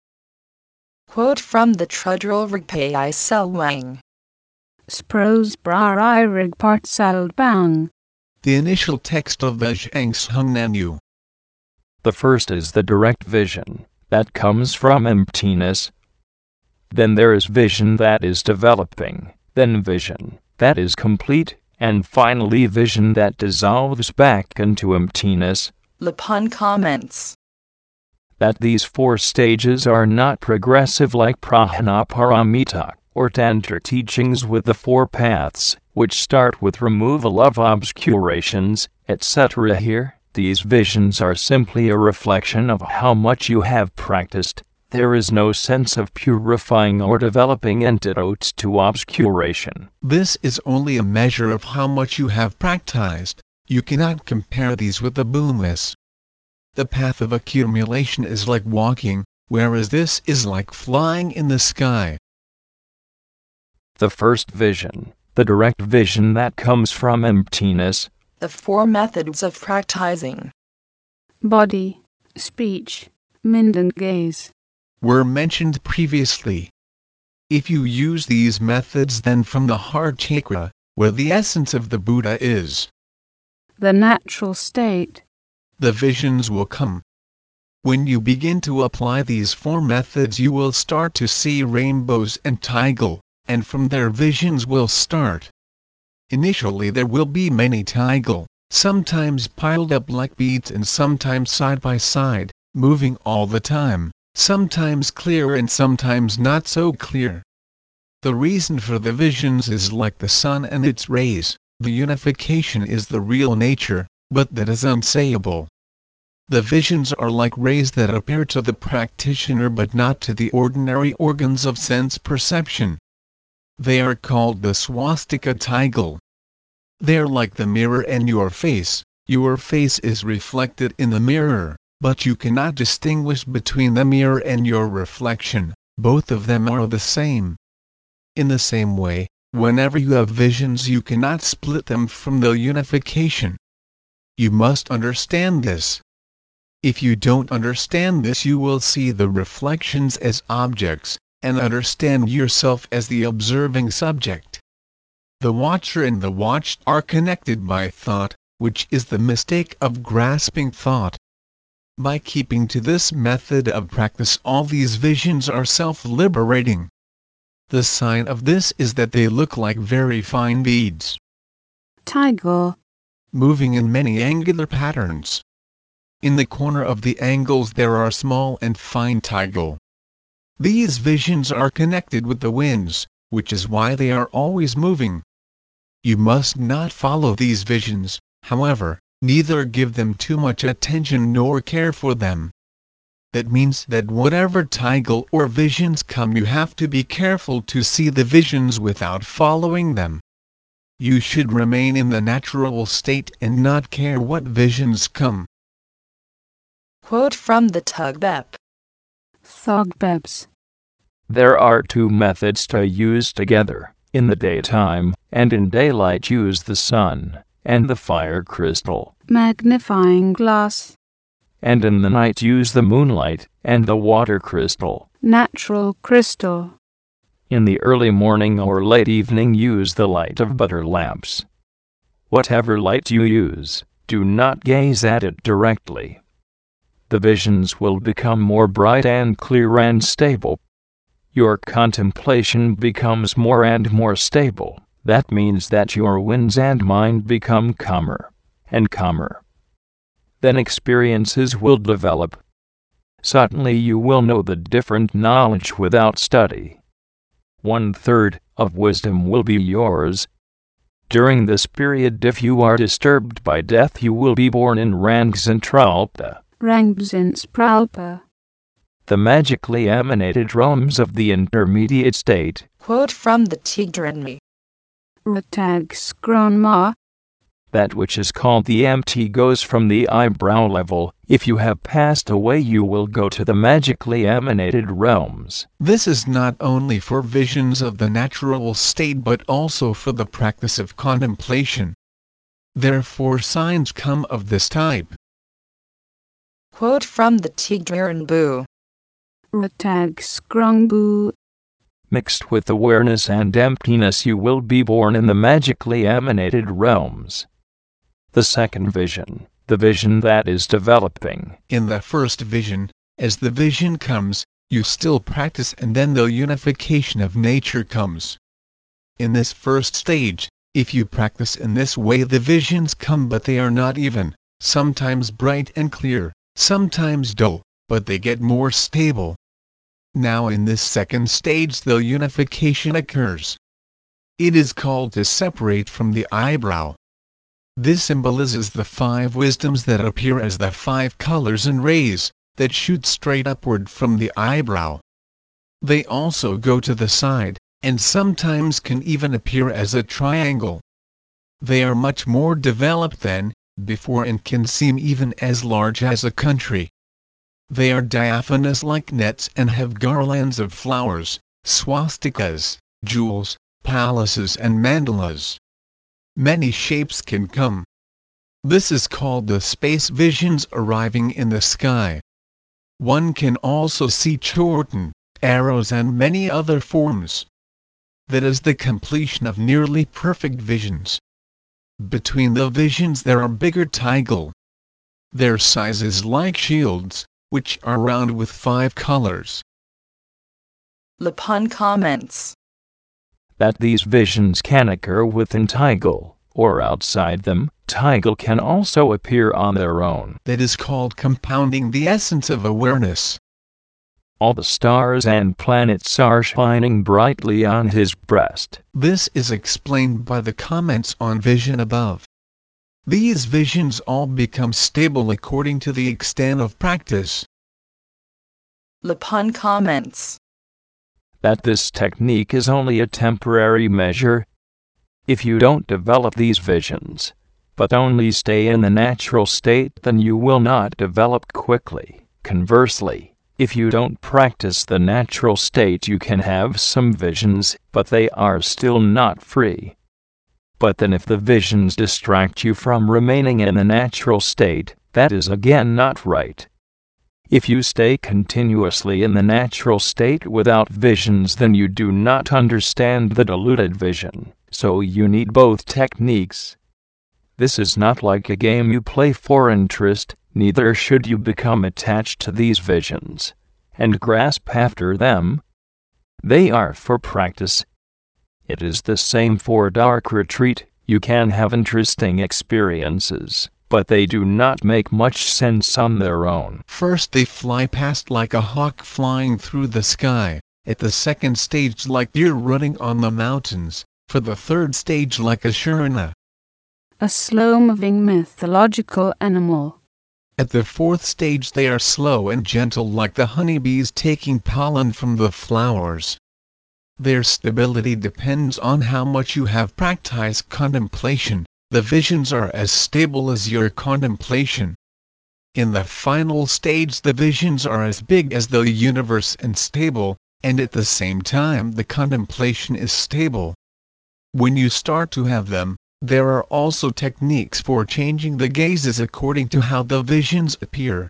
Quote from the Trudral Rigpai Selwang. Spros Brar Rig Part Bang. The initial text of the Zhangsheng Nanu. The first is the direct vision, that comes from emptiness. Then there is vision that is developing, then vision that is complete, and finally vision that dissolves back into emptiness. Lapun comments. That these four stages are not progressive like Prajnaparamita or Tantra teachings with the four paths, which start with removal of obscurations, et cetera. Here, these visions are simply a reflection of how much you have practiced. There is no sense of purifying or developing antidotes to obscuration. This is only a measure of how much you have practiced. You cannot compare these with the boomless. The path of accumulation is like walking, whereas this is like flying in the sky. The first vision, the direct vision that comes from emptiness. The four methods of practicing. Body, speech, mind and gaze. Were mentioned previously. If you use these methods, then from the heart chakra, where the essence of the Buddha is, the natural state, the visions will come. When you begin to apply these four methods, you will start to see rainbows and Toggle, and from there visions will start. Initially there will be many Toggle, sometimes piled up like beads and sometimes side by side, moving all the time, sometimes clear and sometimes not so clear. The reason for the visions is like the sun and its rays. The unification is the real nature, but that is unsayable. The visions are like rays that appear to the practitioner but not to the ordinary organs of sense perception. They are called the swastika Toggle. They are like the mirror and your face. Your face is reflected in the mirror, but you cannot distinguish between the mirror and your reflection. Both of them are the same. In the same way, whenever you have visions, you cannot split them from the unification. You must understand this. If you don't understand this, you will see the reflections as objects, and understand yourself as the observing subject. The watcher and the watched are connected by thought, which is the mistake of grasping thought. By keeping to this method of practice, all these visions are self-liberating. The sign of this is that they look like very fine beads, Toggle, moving in many angular patterns. In the corner of the angles there are small and fine Toggle. These visions are connected with the winds, which is why they are always moving. You must not follow these visions, however, neither give them too much attention nor care for them. That means that whatever Toggle or visions come, you have to be careful to see the visions without following them. You should remain in the natural state and not care what visions come. Quote from the Tugbep. Thogbebs. There are two methods to use together. In the daytime, and in daylight, use the sun, and the fire crystal. Magnifying glass. And in the night use the moonlight, and the water crystal. Natural crystal. In the early morning or late evening use the light of butter lamps. Whatever light you use, do not gaze at it directly. The visions will become more bright and clear and stable. your contemplation becomes more and more stable. That means that your winds and mind become calmer and calmer. Then experiences will develop. Suddenly you will know the different knowledge without study. One third of wisdom will be yours. During this period, if you are disturbed by death, you will be born in Rangzentralpa. Rangzentralpa. The magically emanated realms of the intermediate state. Quote from the Tigranmi. Ratagskronma. That which is called the empty goes from the eyebrow level. If you have passed away, you will go to the magically emanated realms. This is not only for visions of the natural state but also for the practice of contemplation. Therefore signs come of this type. Quote from the Tigranbu. Ratagskronbu. Mixed with awareness and emptiness, you will be born in the magically emanated realms. The second vision, the vision that is developing. In the first vision, as the vision comes, you still practice and then the unification of nature comes. In this first stage, if you practice in this way, the visions come but they are not even, sometimes bright and clear, sometimes dull, but they get more stable. Now in this second stage the unification occurs. It is called to separate from the eyebrow. This symbolizes the five wisdoms that appear as the five colors and rays that shoot straight upward from the eyebrow. They also go to the side, and sometimes can even appear as a triangle. They are much more developed than before and can seem even as large as a country. They are diaphanous like nets and have garlands of flowers, swastikas, jewels, palaces and mandalas. Many shapes can come. This is called the space visions arriving in the sky. One can also see chorten, arrows and many other forms. That is the completion of nearly perfect visions. Between the visions there are bigger tigel. Their size is like shields, which are round with five colors. Lapun comments that these visions can occur within tigel, or outside them. Tigel can also appear on their own. That is called compounding the essence of awareness. All the stars and planets are shining brightly on his breast. This is explained by the comments on vision above. These visions all become stable according to the extent of practice. Lapun comments that this technique is only a temporary measure. If you don't develop these visions, but only stay in the natural state, then you will not develop quickly. Conversely, if you don't practice the natural state, you can have some visions, but they are still not free. But then if the visions distract you from remaining in the natural state, that is again not right. If you stay continuously in the natural state without visions, then you do not understand the diluted vision, so you need both techniques. This is not like a game you play for interest, neither should you become attached to these visions and grasp after them. They are for practice. It is the same for dark retreat. You can have interesting experiences, but they do not make much sense on their own. First they fly past like a hawk flying through the sky, at the second stage like deer running on the mountains, for the third stage like a shurna, a slow-moving mythological animal. At the fourth stage they are slow and gentle like the honeybees taking pollen from the flowers. Their stability depends on how much you have practiced contemplation. The visions are as stable as your contemplation. In the final stage the visions are as big as the universe and stable, and at the same time the contemplation is stable. When you start to have them, there are also techniques for changing the gazes according to how the visions appear.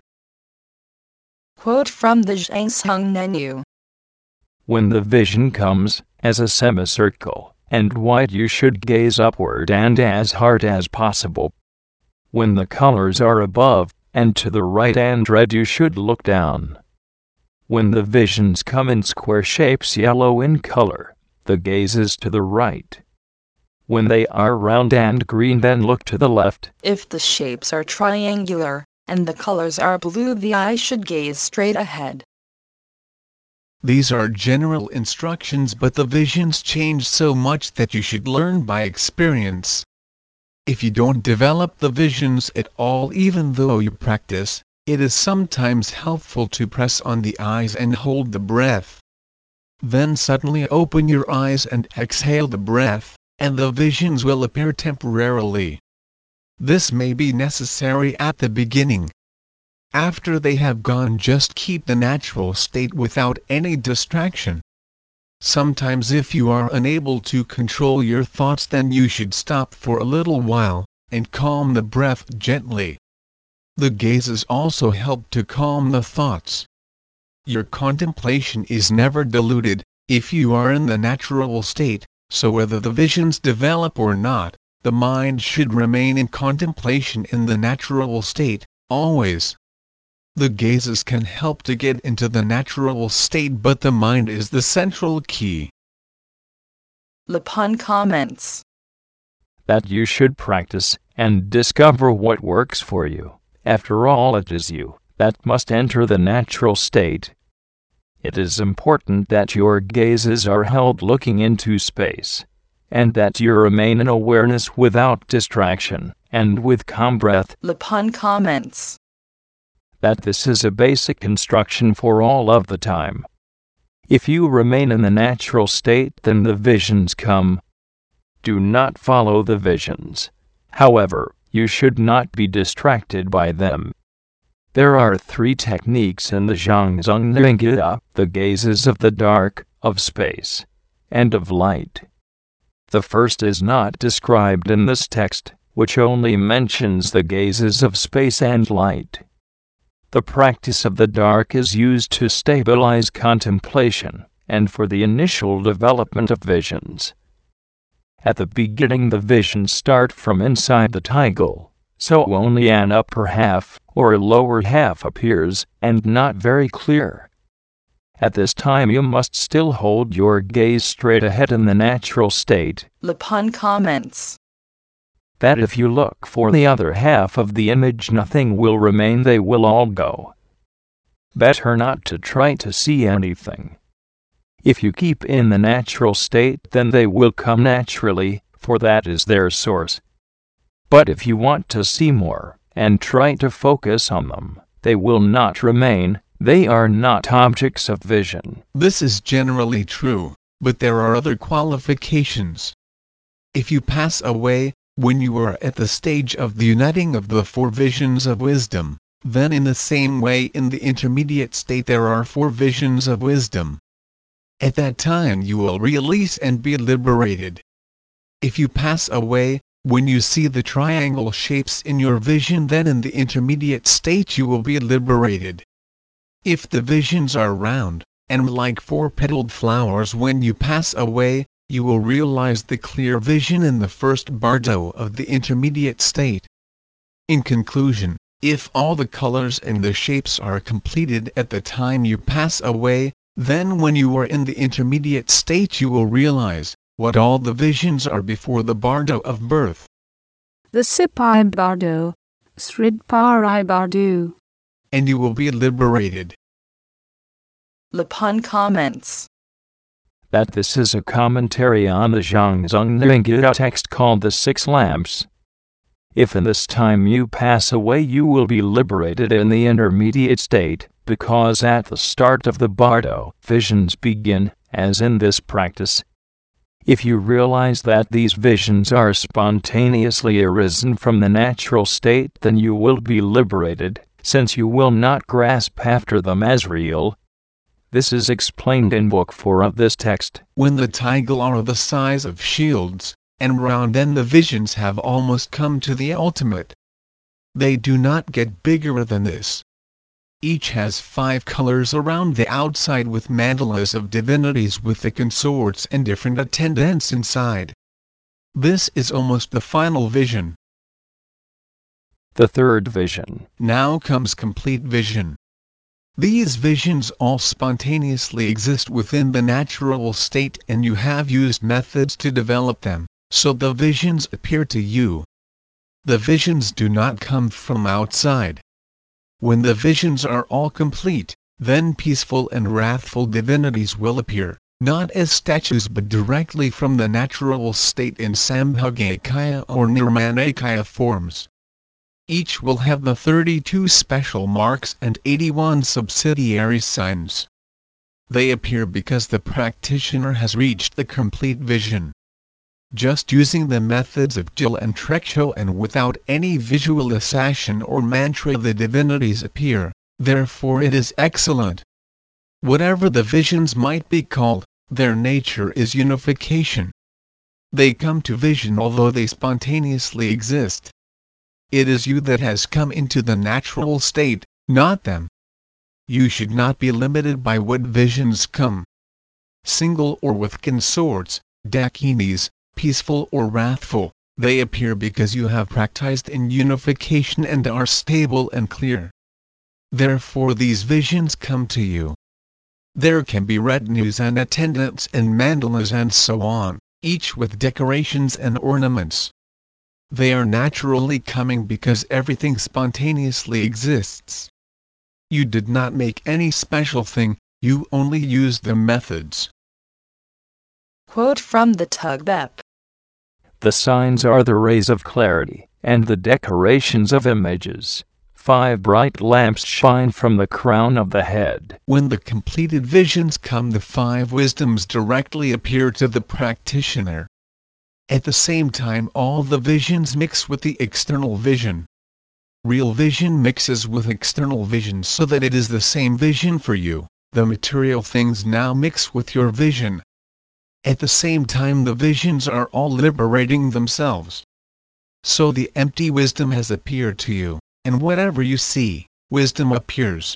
Quote from the Zhangsung Nenu. When the vision comes, as a semicircle, and wide, you should gaze upward and as hard as possible. When the colors are above and to the right and red, you should look down. When the visions come in square shapes yellow in color, the gaze is to the right. When they are round and green, then look to the left. If the shapes are triangular, and the colors are blue, the eye should gaze straight ahead. These are general instructions, but the visions change so much that you should learn by experience. If you don't develop the visions at all, even though you practice, it is sometimes helpful to press on the eyes and hold the breath. Then suddenly open your eyes and exhale the breath, and the visions will appear temporarily. This may be necessary at the beginning. After they have gone, just keep the natural state without any distraction. Sometimes if you are unable to control your thoughts, then you should stop for a little while, and calm the breath gently. The gazes also help to calm the thoughts. Your contemplation is never diluted, if you are in the natural state, so whether the visions develop or not, the mind should remain in contemplation in the natural state, always. The gazes can help to get into the natural state, but the mind is the central key. Lapun comments that you should practice and discover what works for you. After all, it is you that must enter the natural state. It is important that your gazes are held looking into space, and that you remain in awareness without distraction, and with calm breath. Lapun comments that this is a basic instruction for all of the time. If you remain in the natural state, then the visions come. Do not follow the visions. However, you should not be distracted by them. There are three techniques in the Zhangzhung Ningita: the gazes of the dark, of space, and of light. The first is not described in this text, which only mentions the gazes of space and light. The practice of the dark is used to stabilize contemplation, and for the initial development of visions. At the beginning, the visions start from inside the tigle, so only an upper half, or a lower half appears, and not very clear. At this time you must still hold your gaze straight ahead in the natural state. Lapun comments that if you look for the other half of the image, nothing will remain, they will all go. Better not to try to see anything. If you keep in the natural state, then they will come naturally, for that is their source. But if you want to see more, and try to focus on them, they will not remain, they are not objects of vision. This is generally true, but there are other qualifications. If you pass away, when you are at the stage of the uniting of the four visions of wisdom, then in the same way in the intermediate state there are four visions of wisdom. At that time you will release and be liberated. If you pass away, when you see the triangle shapes in your vision, then in the intermediate state you will be liberated. If the visions are round, and like four-petaled flowers, when you pass away, you will realize the clear vision in the first bardo of the intermediate state. In conclusion, if all the colors and the shapes are completed at the time you pass away, then when you are in the intermediate state you will realize what all the visions are before the bardo of birth. The Sipai Bardo, Sridpari Bardo. And you will be liberated. Lapun comments that this is a commentary on the Zhangzhung Ningita text called the Six Lamps. If in this time you pass away, you will be liberated in the intermediate state, because at the start of the bardo, visions begin, as in this practice. If you realize that these visions are spontaneously arisen from the natural state, then you will be liberated, since you will not grasp after them as real. This is explained in Book four of this text. When the tigle are the size of shields, and round, then the visions have almost come to the ultimate. They do not get bigger than this. Each has five colors around the outside with mandalas of divinities with the consorts and different attendants inside. This is almost the final vision. The third vision. Now comes complete vision. These visions all spontaneously exist within the natural state, and you have used methods to develop them, so the visions appear to you. The visions do not come from outside. When the visions are all complete, then peaceful and wrathful divinities will appear, not as statues but directly from the natural state in Sambhogakaya or Nirmanakaya forms. Each will have the thirty-two special marks and eighty-one subsidiary signs. They appear because the practitioner has reached the complete vision. Just using the methods of Jil and Treksho and without any visualization or mantra, the divinities appear, therefore it is excellent. Whatever the visions might be called, their nature is unification. They come to vision although they spontaneously exist. It is you that has come into the natural state, not them. You should not be limited by what visions come. Single or with consorts, dakinis, peaceful or wrathful, they appear because you have practiced in unification and are stable and clear. Therefore these visions come to you. There can be retinues and attendants and mandalas and so on, each with decorations and ornaments. They are naturally coming because everything spontaneously exists. You did not make any special thing, you only used the methods. Quote from the Tugbep. The signs are the rays of clarity, and the decorations of images. Five bright lamps shine from the crown of the head. When the completed visions come, the five wisdoms directly appear to the practitioner. At the same time, all the visions mix with the external vision. Real vision mixes with external vision so that it is the same vision for you. The material things now mix with your vision. At the same time, the visions are all liberating themselves. So the empty wisdom has appeared to you, and whatever you see, wisdom appears.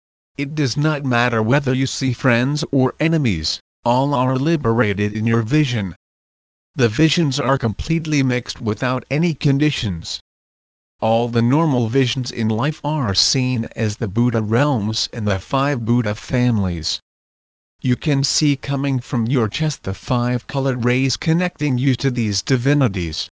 It does not matter whether you see friends or enemies, all are liberated in your vision. The visions are completely mixed without any conditions. All the normal visions in life are seen as the Buddha realms and the five Buddha families. You can see coming from your chest the five colored rays connecting you to these divinities.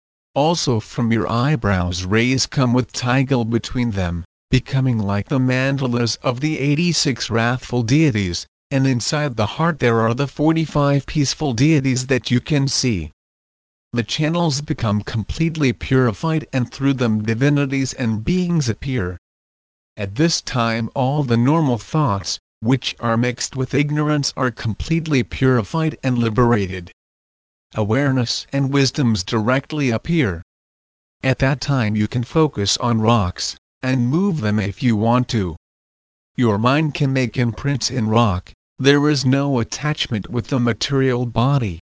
Also from your eyebrows rays come with Tigel between them, becoming like the mandalas of the eighty-six wrathful deities, and inside the heart there are the forty-five peaceful deities that you can see. The channels become completely purified and through them divinities and beings appear. At this time all the normal thoughts, which are mixed with ignorance, are completely purified and liberated. Awareness and wisdoms directly appear. At that time you can focus on rocks, and move them if you want to. Your mind can make imprints in rock, there is no attachment with the material body.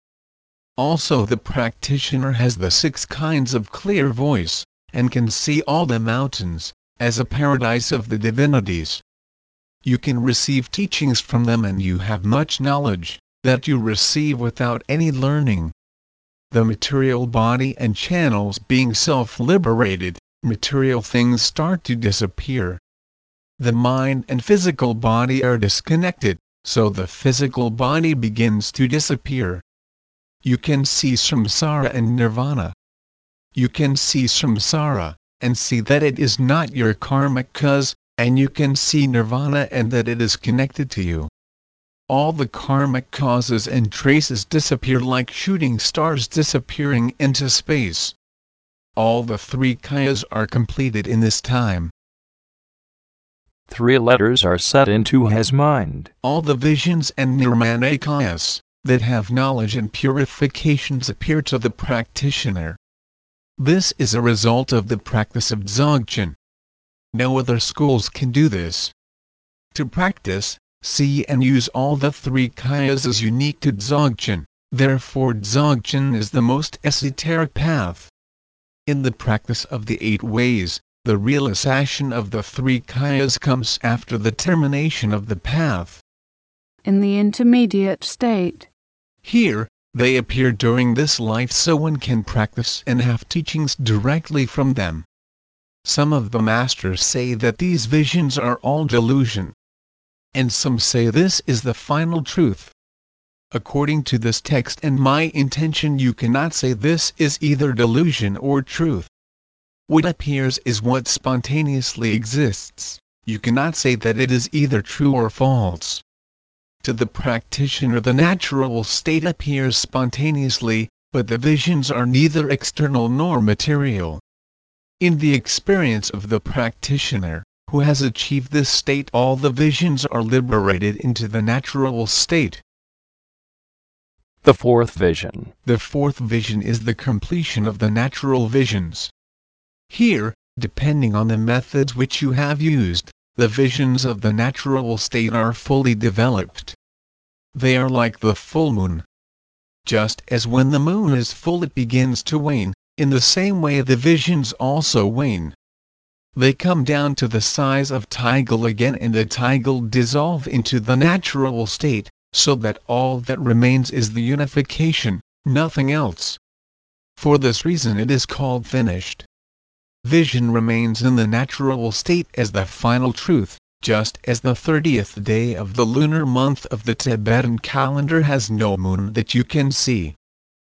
Also the practitioner has the six kinds of clear voice, and can see all the mountains, as a paradise of the divinities. You can receive teachings from them and you have much knowledge, that you receive without any learning. The material body and channels being self-liberated, material things start to disappear. The mind and physical body are disconnected, so the physical body begins to disappear. You can see samsara and nirvana. You can see samsara, and see that it is not your karmic cause, and you can see nirvana and that it is connected to you. All the karmic causes and traces disappear like shooting stars disappearing into space. All the three kayas are completed in this time. Three letters are set into his mind. All the visions and nirmanakayas that have knowledge and purifications appear to the practitioner. This is a result of the practice of Dzogchen. No other schools can do this. To practice, see and use all the three kayas is unique to Dzogchen, therefore Dzogchen is the most esoteric path. In the practice of the eight ways, the realization of the three kayas comes after the termination of the path. In the intermediate state. Here, they appear during this life so one can practice and have teachings directly from them. Some of the masters say that these visions are all delusion, and some say this is the final truth. According to this text and my intention, you cannot say this is either delusion or truth. What appears is what spontaneously exists. You cannot say that it is either true or false. To the practitioner, the natural state appears spontaneously, but the visions are neither external nor material. In the experience of the practitioner, who has achieved this state, all the visions are liberated into the natural state. The fourth vision. The fourth vision is the completion of the natural visions. Here, depending on the methods which you have used, the visions of the natural state are fully developed. They are like the full moon. Just as when the moon is full it begins to wane, in the same way the visions also wane. They come down to the size of Tigel again, and the Tigel dissolve into the natural state, so that all that remains is the unification, nothing else. For this reason it is called finished. Vision remains in the natural state as the final truth, just as the thirtieth day of the lunar month of the Tibetan calendar has no moon that you can see.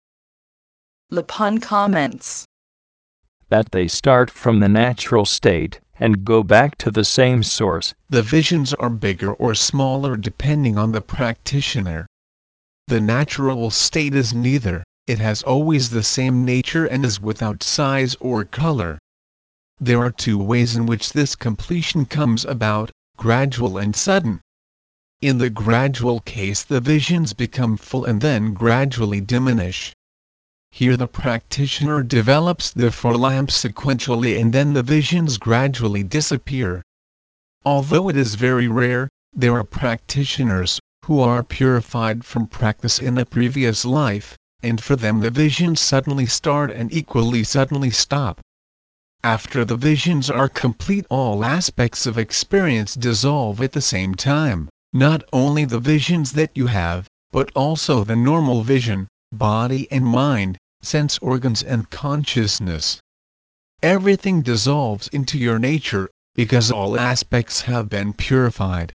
Lapun comments That they start from the natural state and go back to the same source. The visions are bigger or smaller depending on the practitioner. The natural state is neither, it has always the same nature and is without size or color. There are two ways in which this completion comes about, gradual and sudden. In the gradual case the visions become full and then gradually diminish. Here the practitioner develops the four lamps sequentially and then the visions gradually disappear. Although it is very rare, there are practitioners who are purified from practice in a previous life, and for them the visions suddenly start and equally suddenly stop. After the visions are complete, all aspects of experience dissolve at the same time, not only the visions that you have, but also the normal vision, body and mind, sense organs and consciousness. Everything dissolves into your nature, because all aspects have been purified.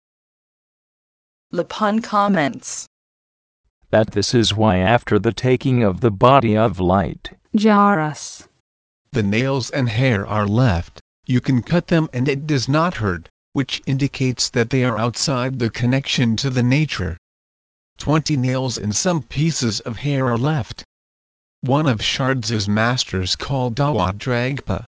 Lapun comments That this is why after the taking of the body of light, Jaras, the nails and hair are left, you can cut them and it does not hurt, which indicates that they are outside the connection to the nature. Twenty nails and some pieces of hair are left. One of Shards's masters called Dawa Dragpa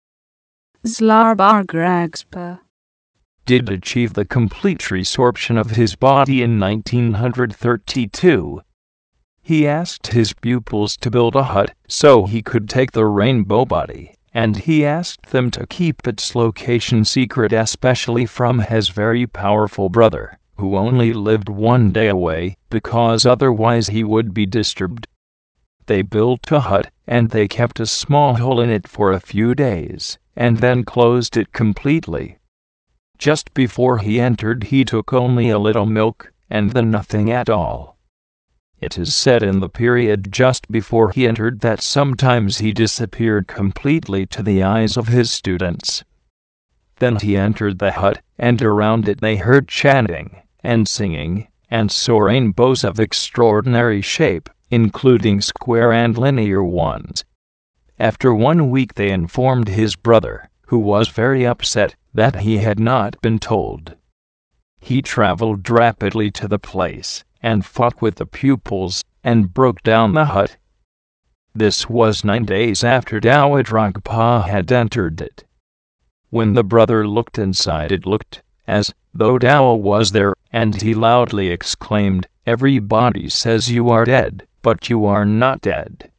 Zlarbar Gragspa, did achieve the complete resorption of his body in nineteen thirty-two. He asked his pupils to build a hut so he could take the rainbow body, and he asked them to keep its location secret, especially from his very powerful brother, who only lived one day away, because otherwise he would be disturbed. They built a hut, and they kept a small hole in it for a few days, and then closed it completely. Just before he entered he took only a little milk, and then nothing at all. It is said in the period just before he entered that sometimes he disappeared completely to the eyes of his students. Then he entered the hut, and around it they heard chanting, and singing, and saw rainbows of extraordinary shape, including square and linear ones. After one week they informed his brother, who was very upset, that he had not been told. He traveled rapidly to the place, and fought with the pupils, and broke down the hut. This was nine days after Dawa Dragpa had entered it. When the brother looked inside, it looked as though Dawa was there, and he loudly exclaimed, "Everybody says you are dead, but you are not dead."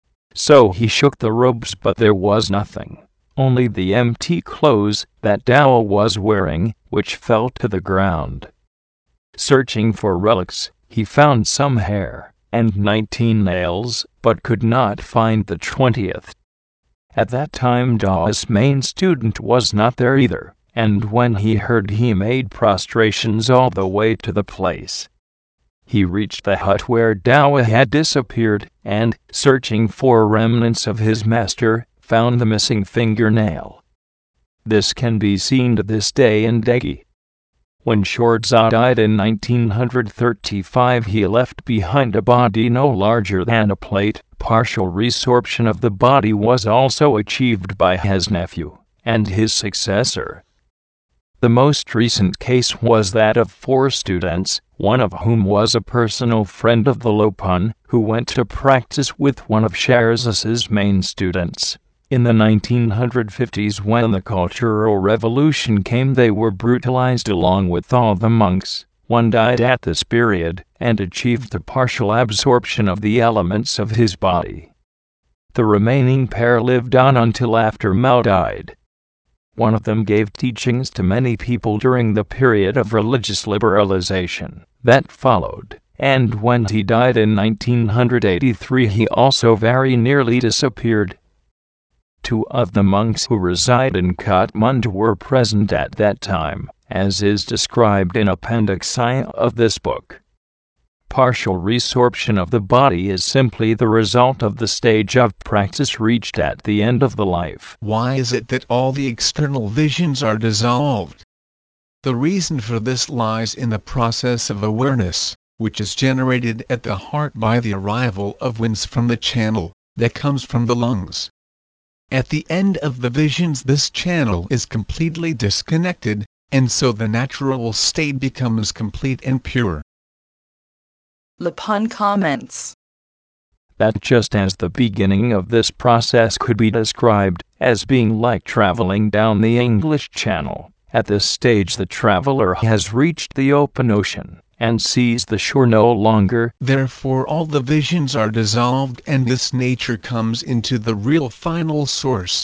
So he shook the robes, but there was nothing, only the empty clothes that Dawa was wearing, which fell to the ground. Searching for relics, he found some hair and nineteen nails, but could not find the twentieth. At that time Dawa's main student was not there either, and when he heard he made prostrations all the way to the place. He reached the hut where Dawa had disappeared, and, searching for remnants of his master, found the missing fingernail. This can be seen to this day in Degi. When Sforza died in nineteen thirty-five, he left behind a body no larger than a plate. Partial resorption of the body was also achieved by his nephew and his successor. The most recent case was that of four students, one of whom was a personal friend of the Lopunn, who went to practice with one of Scherzas's main students. In the nineteen fifties, when the Cultural Revolution came, they were brutalized along with all the monks. One died at this period, and achieved the partial absorption of the elements of his body. The remaining pair lived on until after Mao died. One of them gave teachings to many people during the period of religious liberalization that followed, and when he died in nineteen eighty-three, he also very nearly disappeared. Two of the monks who reside in Kathmandu were present at that time, as is described in Appendix I of this book. Partial resorption of the body is simply the result of the stage of practice reached at the end of the life. Why is it that all the external visions are dissolved? The reason for this lies in the process of awareness, which is generated at the heart by the arrival of winds from the channel that comes from the lungs. At the end of the visions, this channel is completely disconnected, and so the natural state becomes complete and pure. Lopunn comments that just as the beginning of this process could be described as being like traveling down the English Channel, at this stage the traveler has reached the open ocean and sees the shore no longer. Therefore all the visions are dissolved, and this nature comes into the real final source.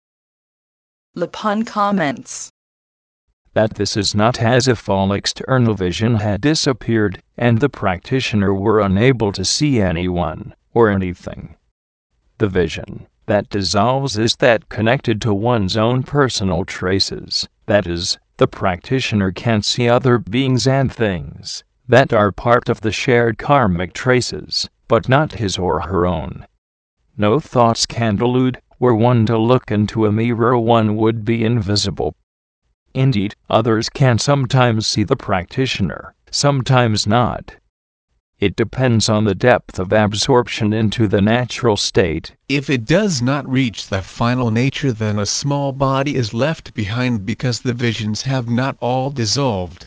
Lopunn comments that this is not as if all external vision had disappeared, and the practitioner were unable to see anyone or anything. The vision that dissolves is that connected to one's own personal traces, that is, the practitioner can see other beings and things that are part of the shared karmic traces, but not his or her own. No thoughts can delude. Were one to look into a mirror, one would be invisible. Indeed, others can sometimes see the practitioner, sometimes not. It depends on the depth of absorption into the natural state. If it does not reach the final nature, then a small body is left behind because the visions have not all dissolved.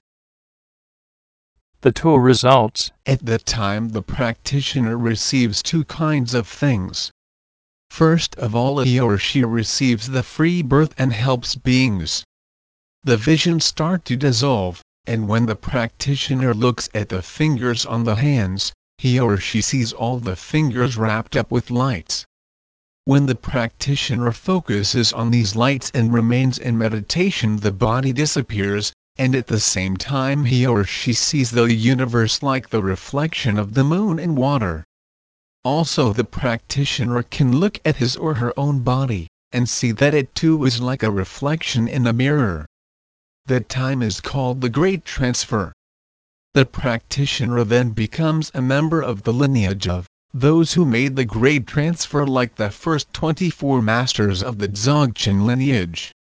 The two results. At the time the practitioner receives two kinds of things. First of all, he or she receives the free birth and helps beings. The visions start to dissolve, and when the practitioner looks at the fingers on the hands, he or she sees all the fingers wrapped up with lights. When the practitioner focuses on these lights and remains in meditation, the body disappears, and at the same time he or she sees the universe like the reflection of the moon in water. Also, the practitioner can look at his or her own body, and see that it too is like a reflection in a mirror. That time is called the Great Transfer. The practitioner then becomes a member of the lineage of those who made the Great Transfer, like the first twenty-four masters of the Dzogchen lineage.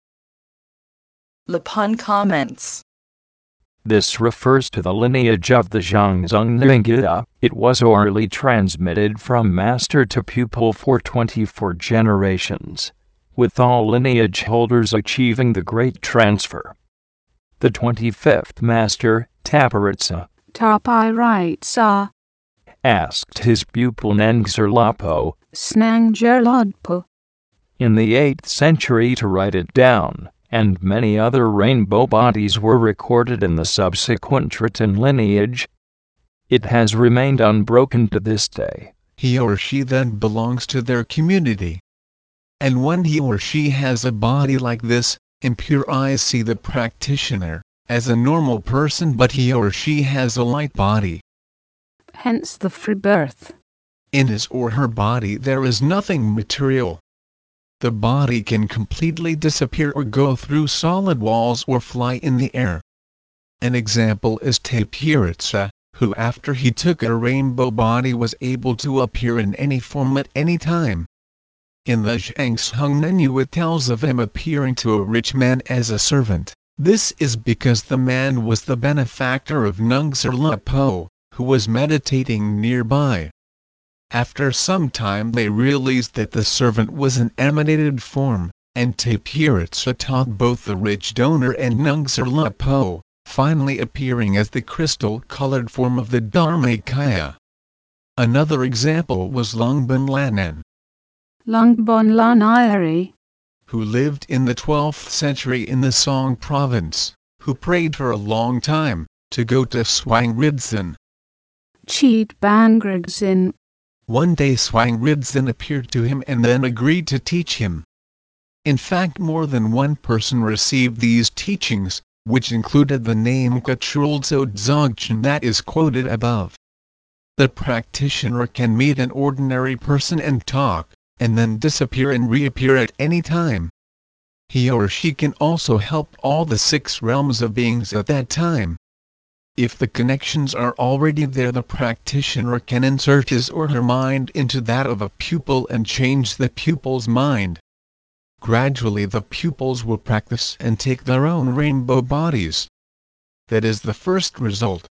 Lopunn comments this refers to the lineage of the Zhangzhung Nyingya. It was orally transmitted from master to pupil for twenty-four generations, with all lineage holders achieving the Great Transfer. The twenty-fifth master, Taparitsa, Taparitsa, asked his pupil Nengzar Lapo, Snangzar Lodpo, in the eighth century to write it down, and many other rainbow bodies were recorded in the subsequent Triton lineage. It has remained unbroken to this day. He or she then belongs to their community. And when he or she has a body like this, impure eyes see the practitioner as a normal person, but he or she has a light body. Hence the free birth. In his or her body there is nothing material. The body can completely disappear or go through solid walls or fly in the air. An example is Taparitsa, who after he took a rainbow body was able to appear in any form at any time. In the Zhangzhung Nyingya it tells of him appearing to a rich man as a servant, This is because the man was the benefactor of Nungser Lapo, who was meditating nearby. After some time they realized that the servant was an emanated form, and Tapirtsa taught both the rich donor and Nungser Lapo, finally appearing as the crystal-colored form of the Dharmakaya. Another example was Lungbon Lanan, Lungbon Lanayari, who lived in the twelfth century in the Song province, who prayed for a long time to go to Swangridsen. Cheat Bangrigzin, One day Swangridsen appeared to him and then agreed to teach him. In fact, more than one person received these teachings, which included the name Kachulzo Dzogchen that is quoted above. The practitioner can meet an ordinary person and talk, and then disappear and reappear at any time. He or she can also help all the six realms of beings at that time. If the connections are already there, the practitioner can insert his or her mind into that of a pupil and change the pupil's mind. Gradually the pupils will practice and take their own rainbow bodies. That is the first result.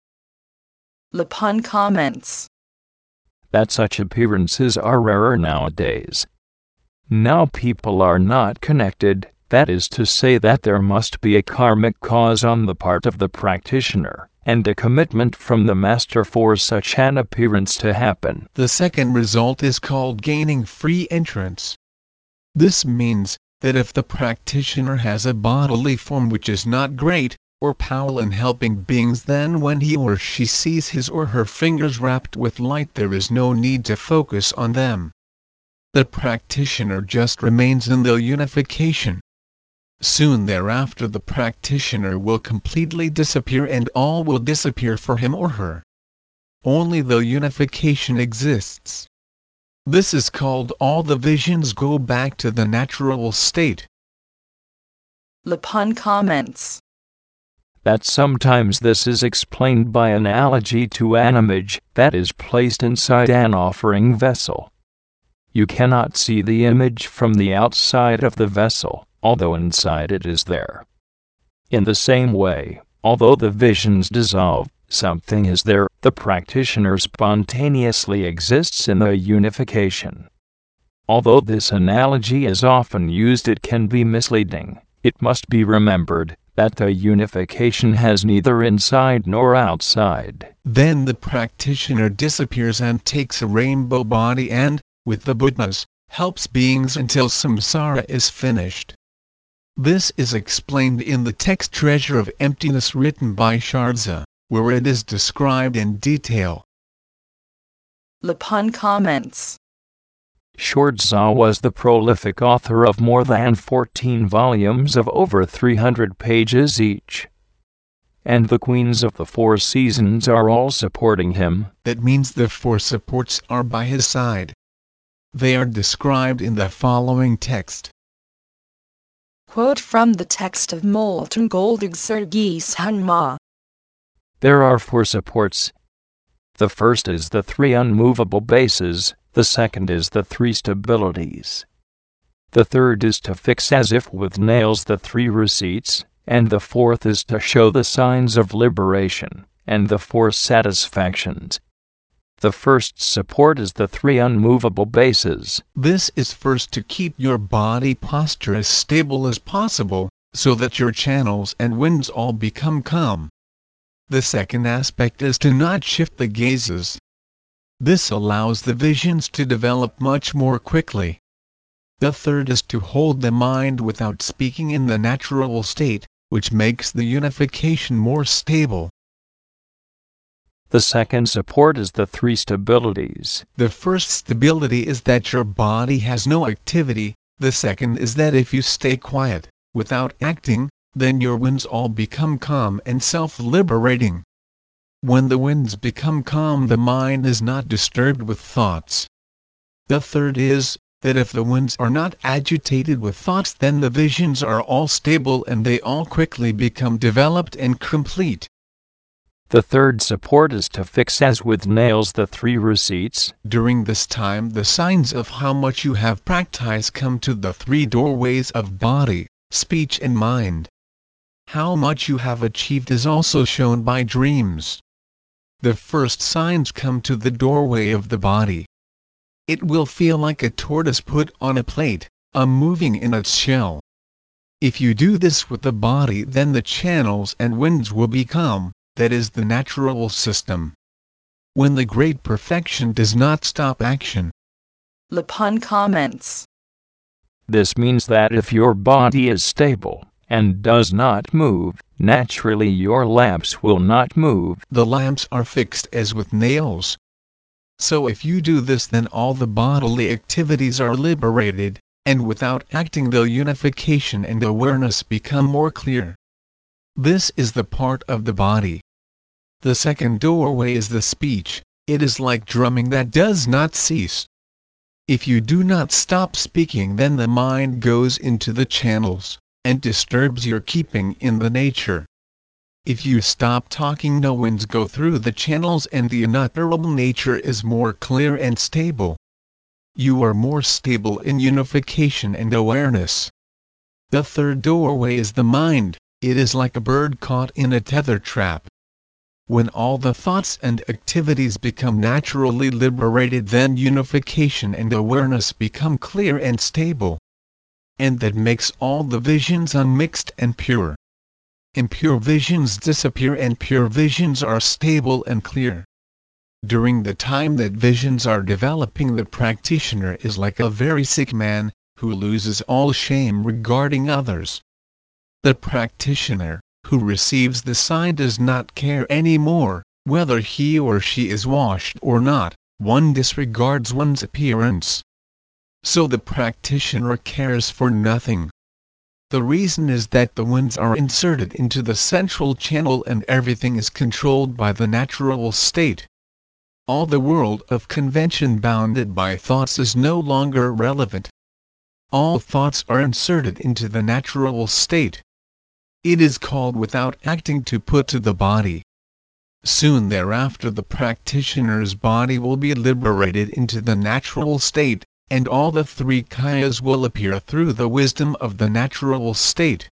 Lapun comments. That such appearances are rarer nowadays. Now people are not connected, that is to say that there must be a karmic cause on the part of the practitioner, and a commitment from the master for such an appearance to happen. The second result is called gaining free entrance. This means that if the practitioner has a bodily form which is not great, or powerful in helping beings, then when he or she sees his or her fingers wrapped with light, there is no need to focus on them. The practitioner just remains in the unification. Soon thereafter the practitioner will completely disappear and all will disappear for him or her. Only the unification exists. This is called all the visions go back to the natural state. Lapun comments. That sometimes this is explained by analogy to an image that is placed inside an offering vessel. You cannot see the image from the outside of the vessel, although inside it is there. In the same way, although the visions dissolve, something is there. The practitioner spontaneously exists in the unification. Although this analogy is often used, it can be misleading. It must be remembered that the unification has neither inside nor outside. Then the practitioner disappears and takes a rainbow body and, with the Buddhas, helps beings until samsara is finished. This is explained in the text Treasure of Emptiness written by Shardza, where it is described in detail. Lapun comments. Shardza was the prolific author of more than fourteen volumes of over three hundred pages each. And the queens of the four seasons are all supporting him. That means the four supports are by his side. They are described in the following text. Quote from the text of Molten Goldig Sergis Hanma. There are four supports. The first is the three unmovable bases, the second is the three stabilities. The third is to fix as if with nails the three receipts, and the fourth is to show the signs of liberation, and the four satisfactions. The first support is the three unmovable bases. This is first to keep your body posture as stable as possible, so that your channels and winds all become calm. The second aspect is to not shift the gazes. This allows the visions to develop much more quickly. The third is to hold the mind without speaking in the natural state, which makes the unification more stable. The second support is the three stabilities. The first stability is that your body has no activity, the second is that if you stay quiet, without acting, then your winds all become calm and self-liberating. When the winds become calm, the mind is not disturbed with thoughts. The third is that if the winds are not agitated with thoughts, then the visions are all stable and they all quickly become developed and complete. The third support is to fix as with nails the three receipts. During this time the signs of how much you have practiced come to the three doorways of body, speech and mind. How much you have achieved is also shown by dreams. The first signs come to the doorway of the body. It will feel like a tortoise put on a plate, a moving in its shell. If you do this with the body, then the channels and winds will become, that is the natural system. When the great perfection does not stop action. Lapun comments. This means that if your body is stable and does not move, naturally your lamps will not move. The lamps are fixed as with nails. So if you do this, then all the bodily activities are liberated, and without acting the unification and awareness become more clear. This is the part of the body. The second doorway is the speech. It is like drumming that does not cease. If you do not stop speaking, then the mind goes into the channels, and disturbs your keeping in the nature. If you stop talking, no winds go through the channels and the unutterable nature is more clear and stable. You are more stable in unification and awareness. The third doorway is the mind. It is like a bird caught in a tether trap. When all the thoughts and activities become naturally liberated, then unification and awareness become clear and stable. And that makes all the visions unmixed and pure. Impure visions disappear and pure visions are stable and clear. During the time that visions are developing, the practitioner is like a very sick man, who loses all shame regarding others. The practitioner, who receives the sign, does not care anymore, whether he or she is washed or not. One disregards one's appearance. So the practitioner cares for nothing. The reason is that the winds are inserted into the central channel and everything is controlled by the natural state. All the world of convention bounded by thoughts is no longer relevant. All thoughts are inserted into the natural state. It is called without acting to put to the body. Soon thereafter the practitioner's body will be liberated into the natural state, and all the three kayas will appear through the wisdom of the natural state.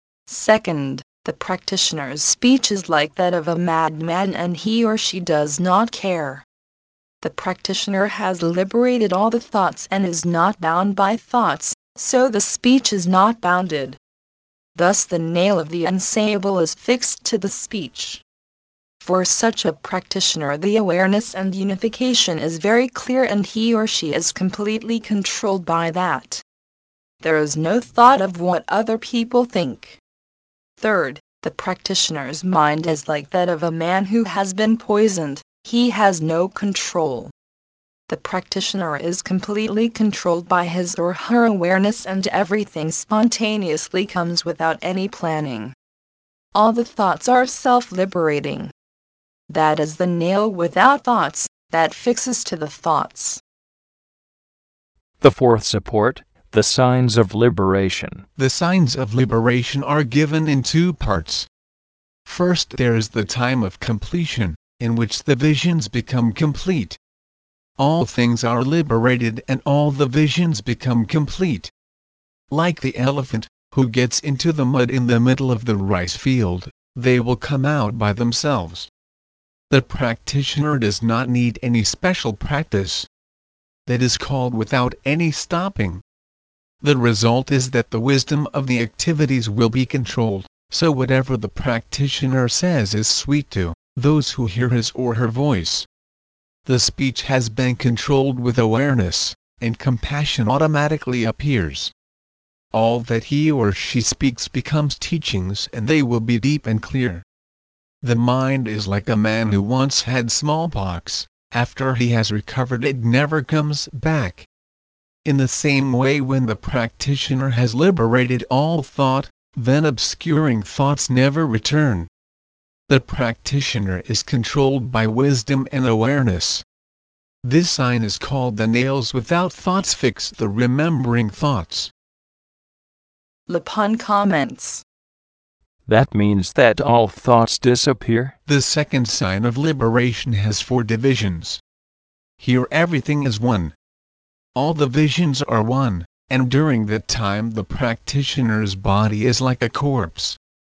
Second, the practitioner's speech is like that of a madman and he or she does not care. The practitioner has liberated all the thoughts and is not bound by thoughts, so the speech is not bounded. Thus the nail of the unsayable is fixed to the speech. For such a practitioner the awareness and unification is very clear and he or she is completely controlled by that. There is no thought of what other people think. Third, the practitioner's mind is like that of a man who has been poisoned. He has no control. The practitioner is completely controlled by his or her awareness and everything spontaneously comes without any planning. All the thoughts are self-liberating. That is the nail without thoughts, that fixes to the thoughts. The fourth support, the signs of liberation. The signs of liberation are given in two parts. First, there is the time of completion, in which the visions become complete. All things are liberated and all the visions become complete. Like the elephant, who gets into the mud in the middle of the rice field, they will come out by themselves. The practitioner does not need any special practice. That is called without any stopping. The result is that the wisdom of the activities will be controlled, so whatever the practitioner says is sweet to those who hear his or her voice. The speech has been controlled with awareness, and compassion automatically appears. All that he or she speaks becomes teachings and they will be deep and clear. The mind is like a man who once had smallpox. After he has recovered it never comes back. In the same way, when the practitioner has liberated all thought, then obscuring thoughts never return. The practitioner is controlled by wisdom and awareness. This sign is called the nails without thoughts fix the remembering thoughts. Lapun comments. That means that all thoughts disappear? The second sign of liberation has four divisions. Here everything is one. All the visions are one, and during that time the practitioner's body is like a corpse.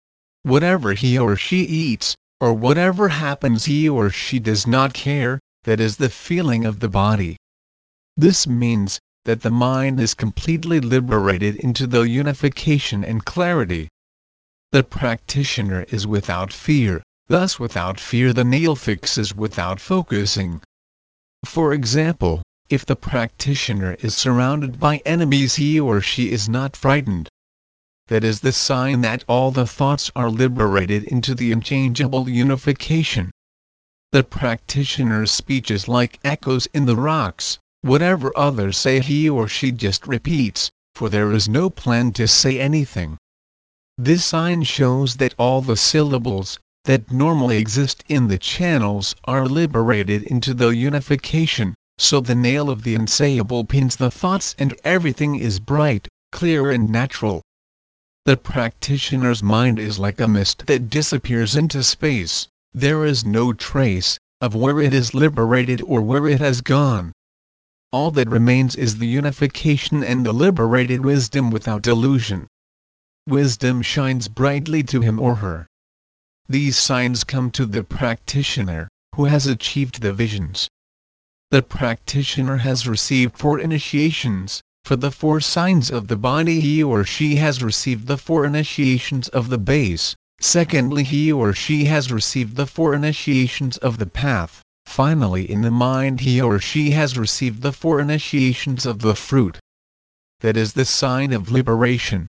Whatever he or she eats, or whatever happens, he or she does not care. That is the feeling of the body. This means that the mind is completely liberated into the unification and clarity. The practitioner is without fear, thus without fear the nail fixes without focusing. For example, if the practitioner is surrounded by enemies, he or she is not frightened. That is the sign that all the thoughts are liberated into the unchangeable unification. The practitioner's speech is like echoes in the rocks. Whatever others say, he or she just repeats, for there is no plan to say anything. This sign shows that all the syllables that normally exist in the channels are liberated into the unification, so the nail of the unsayable pins the thoughts and everything is bright, clear and natural. The practitioner's mind is like a mist that disappears into space. There is no trace of where it is liberated or where it has gone. All that remains is the unification and the liberated wisdom without delusion. Wisdom shines brightly to him or her. These signs come to the practitioner, who has achieved the visions. The practitioner has received four initiations. For the four signs of the body, he or she has received the four initiations of the base. Secondly, he or she has received the four initiations of the path. Finally, in the mind, he or she has received the four initiations of the fruit. That is the sign of liberation.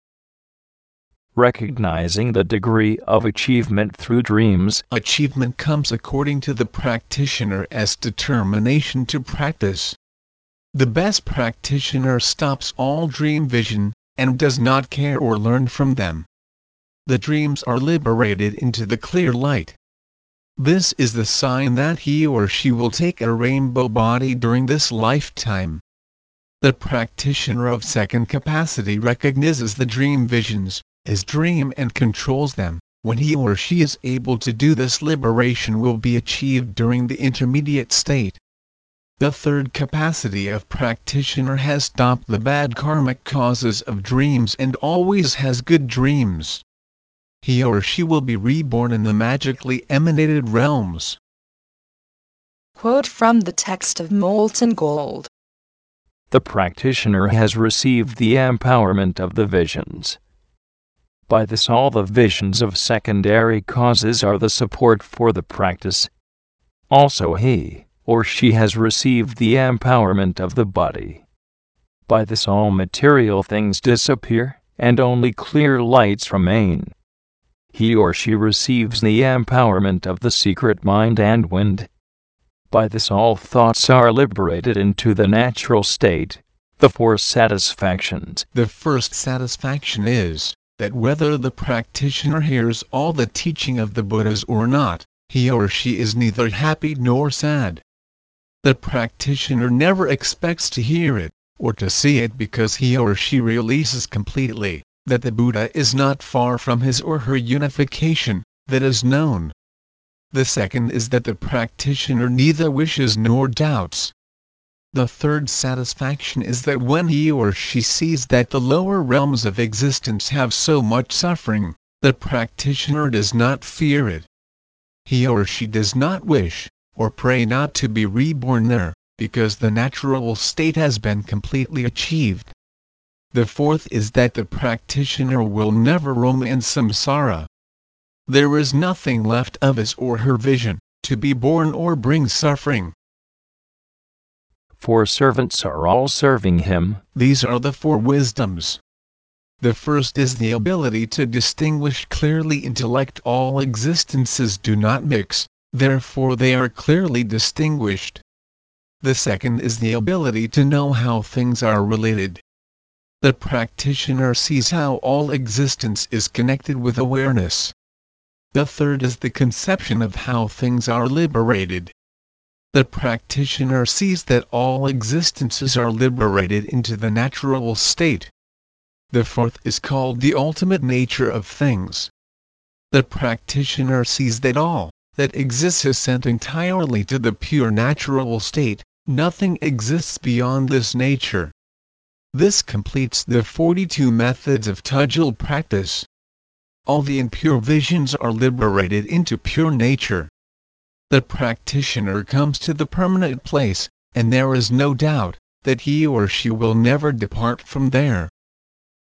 Recognizing the degree of achievement through dreams. Achievement comes according to the practitioner as determination to practice. The best practitioner stops all dream vision, and does not care or learn from them. The dreams are liberated into the clear light. This is the sign that he or she will take a rainbow body during this lifetime. The practitioner of second capacity recognizes the dream visions as dream and controls them. When he or she is able to do this, liberation will be achieved during the intermediate state. The third capacity of practitioner has stopped the bad karmic causes of dreams and always has good dreams. He or she will be reborn in the magically emanated realms. Quote from the text of Molten Gold. The practitioner has received the empowerment of the visions. By this, all the visions of secondary causes are the support for the practice. Also, he or she has received the empowerment of the body. By this, all material things disappear, and only clear lights remain. He or she receives the empowerment of the secret mind and wind. By this, all thoughts are liberated into the natural state. The four satisfactions. The first satisfaction is that whether the practitioner hears all the teaching of the Buddhas or not, he or she is neither happy nor sad. The practitioner never expects to hear it, or to see it, because he or she realizes completely that the Buddha is not far from his or her unification, that is known. The second is that the practitioner neither wishes nor doubts. The third satisfaction is that when he or she sees that the lower realms of existence have so much suffering, the practitioner does not fear it. He or she does not wish or pray not to be reborn there, because the natural state has been completely achieved. The fourth is that the practitioner will never roam in samsara. There is nothing left of his or her vision to be born or bring suffering. Four servants are all serving him. These are the four wisdoms. The first is the ability to distinguish clearly. Intellect. All existences do not mix, therefore they are clearly distinguished. The second is the ability to know how things are related. The practitioner sees how all existence is connected with awareness. The third is the conception of how things are liberated. The practitioner sees that all existences are liberated into the natural state. The fourth is called the ultimate nature of things. The practitioner sees that all that exists is sent entirely to the pure natural state. Nothing exists beyond this nature. This completes the forty-two methods of Tujul practice. all the impure visions are liberated into pure nature. The practitioner comes to the permanent place, and there is no doubt that he or she will never depart from there.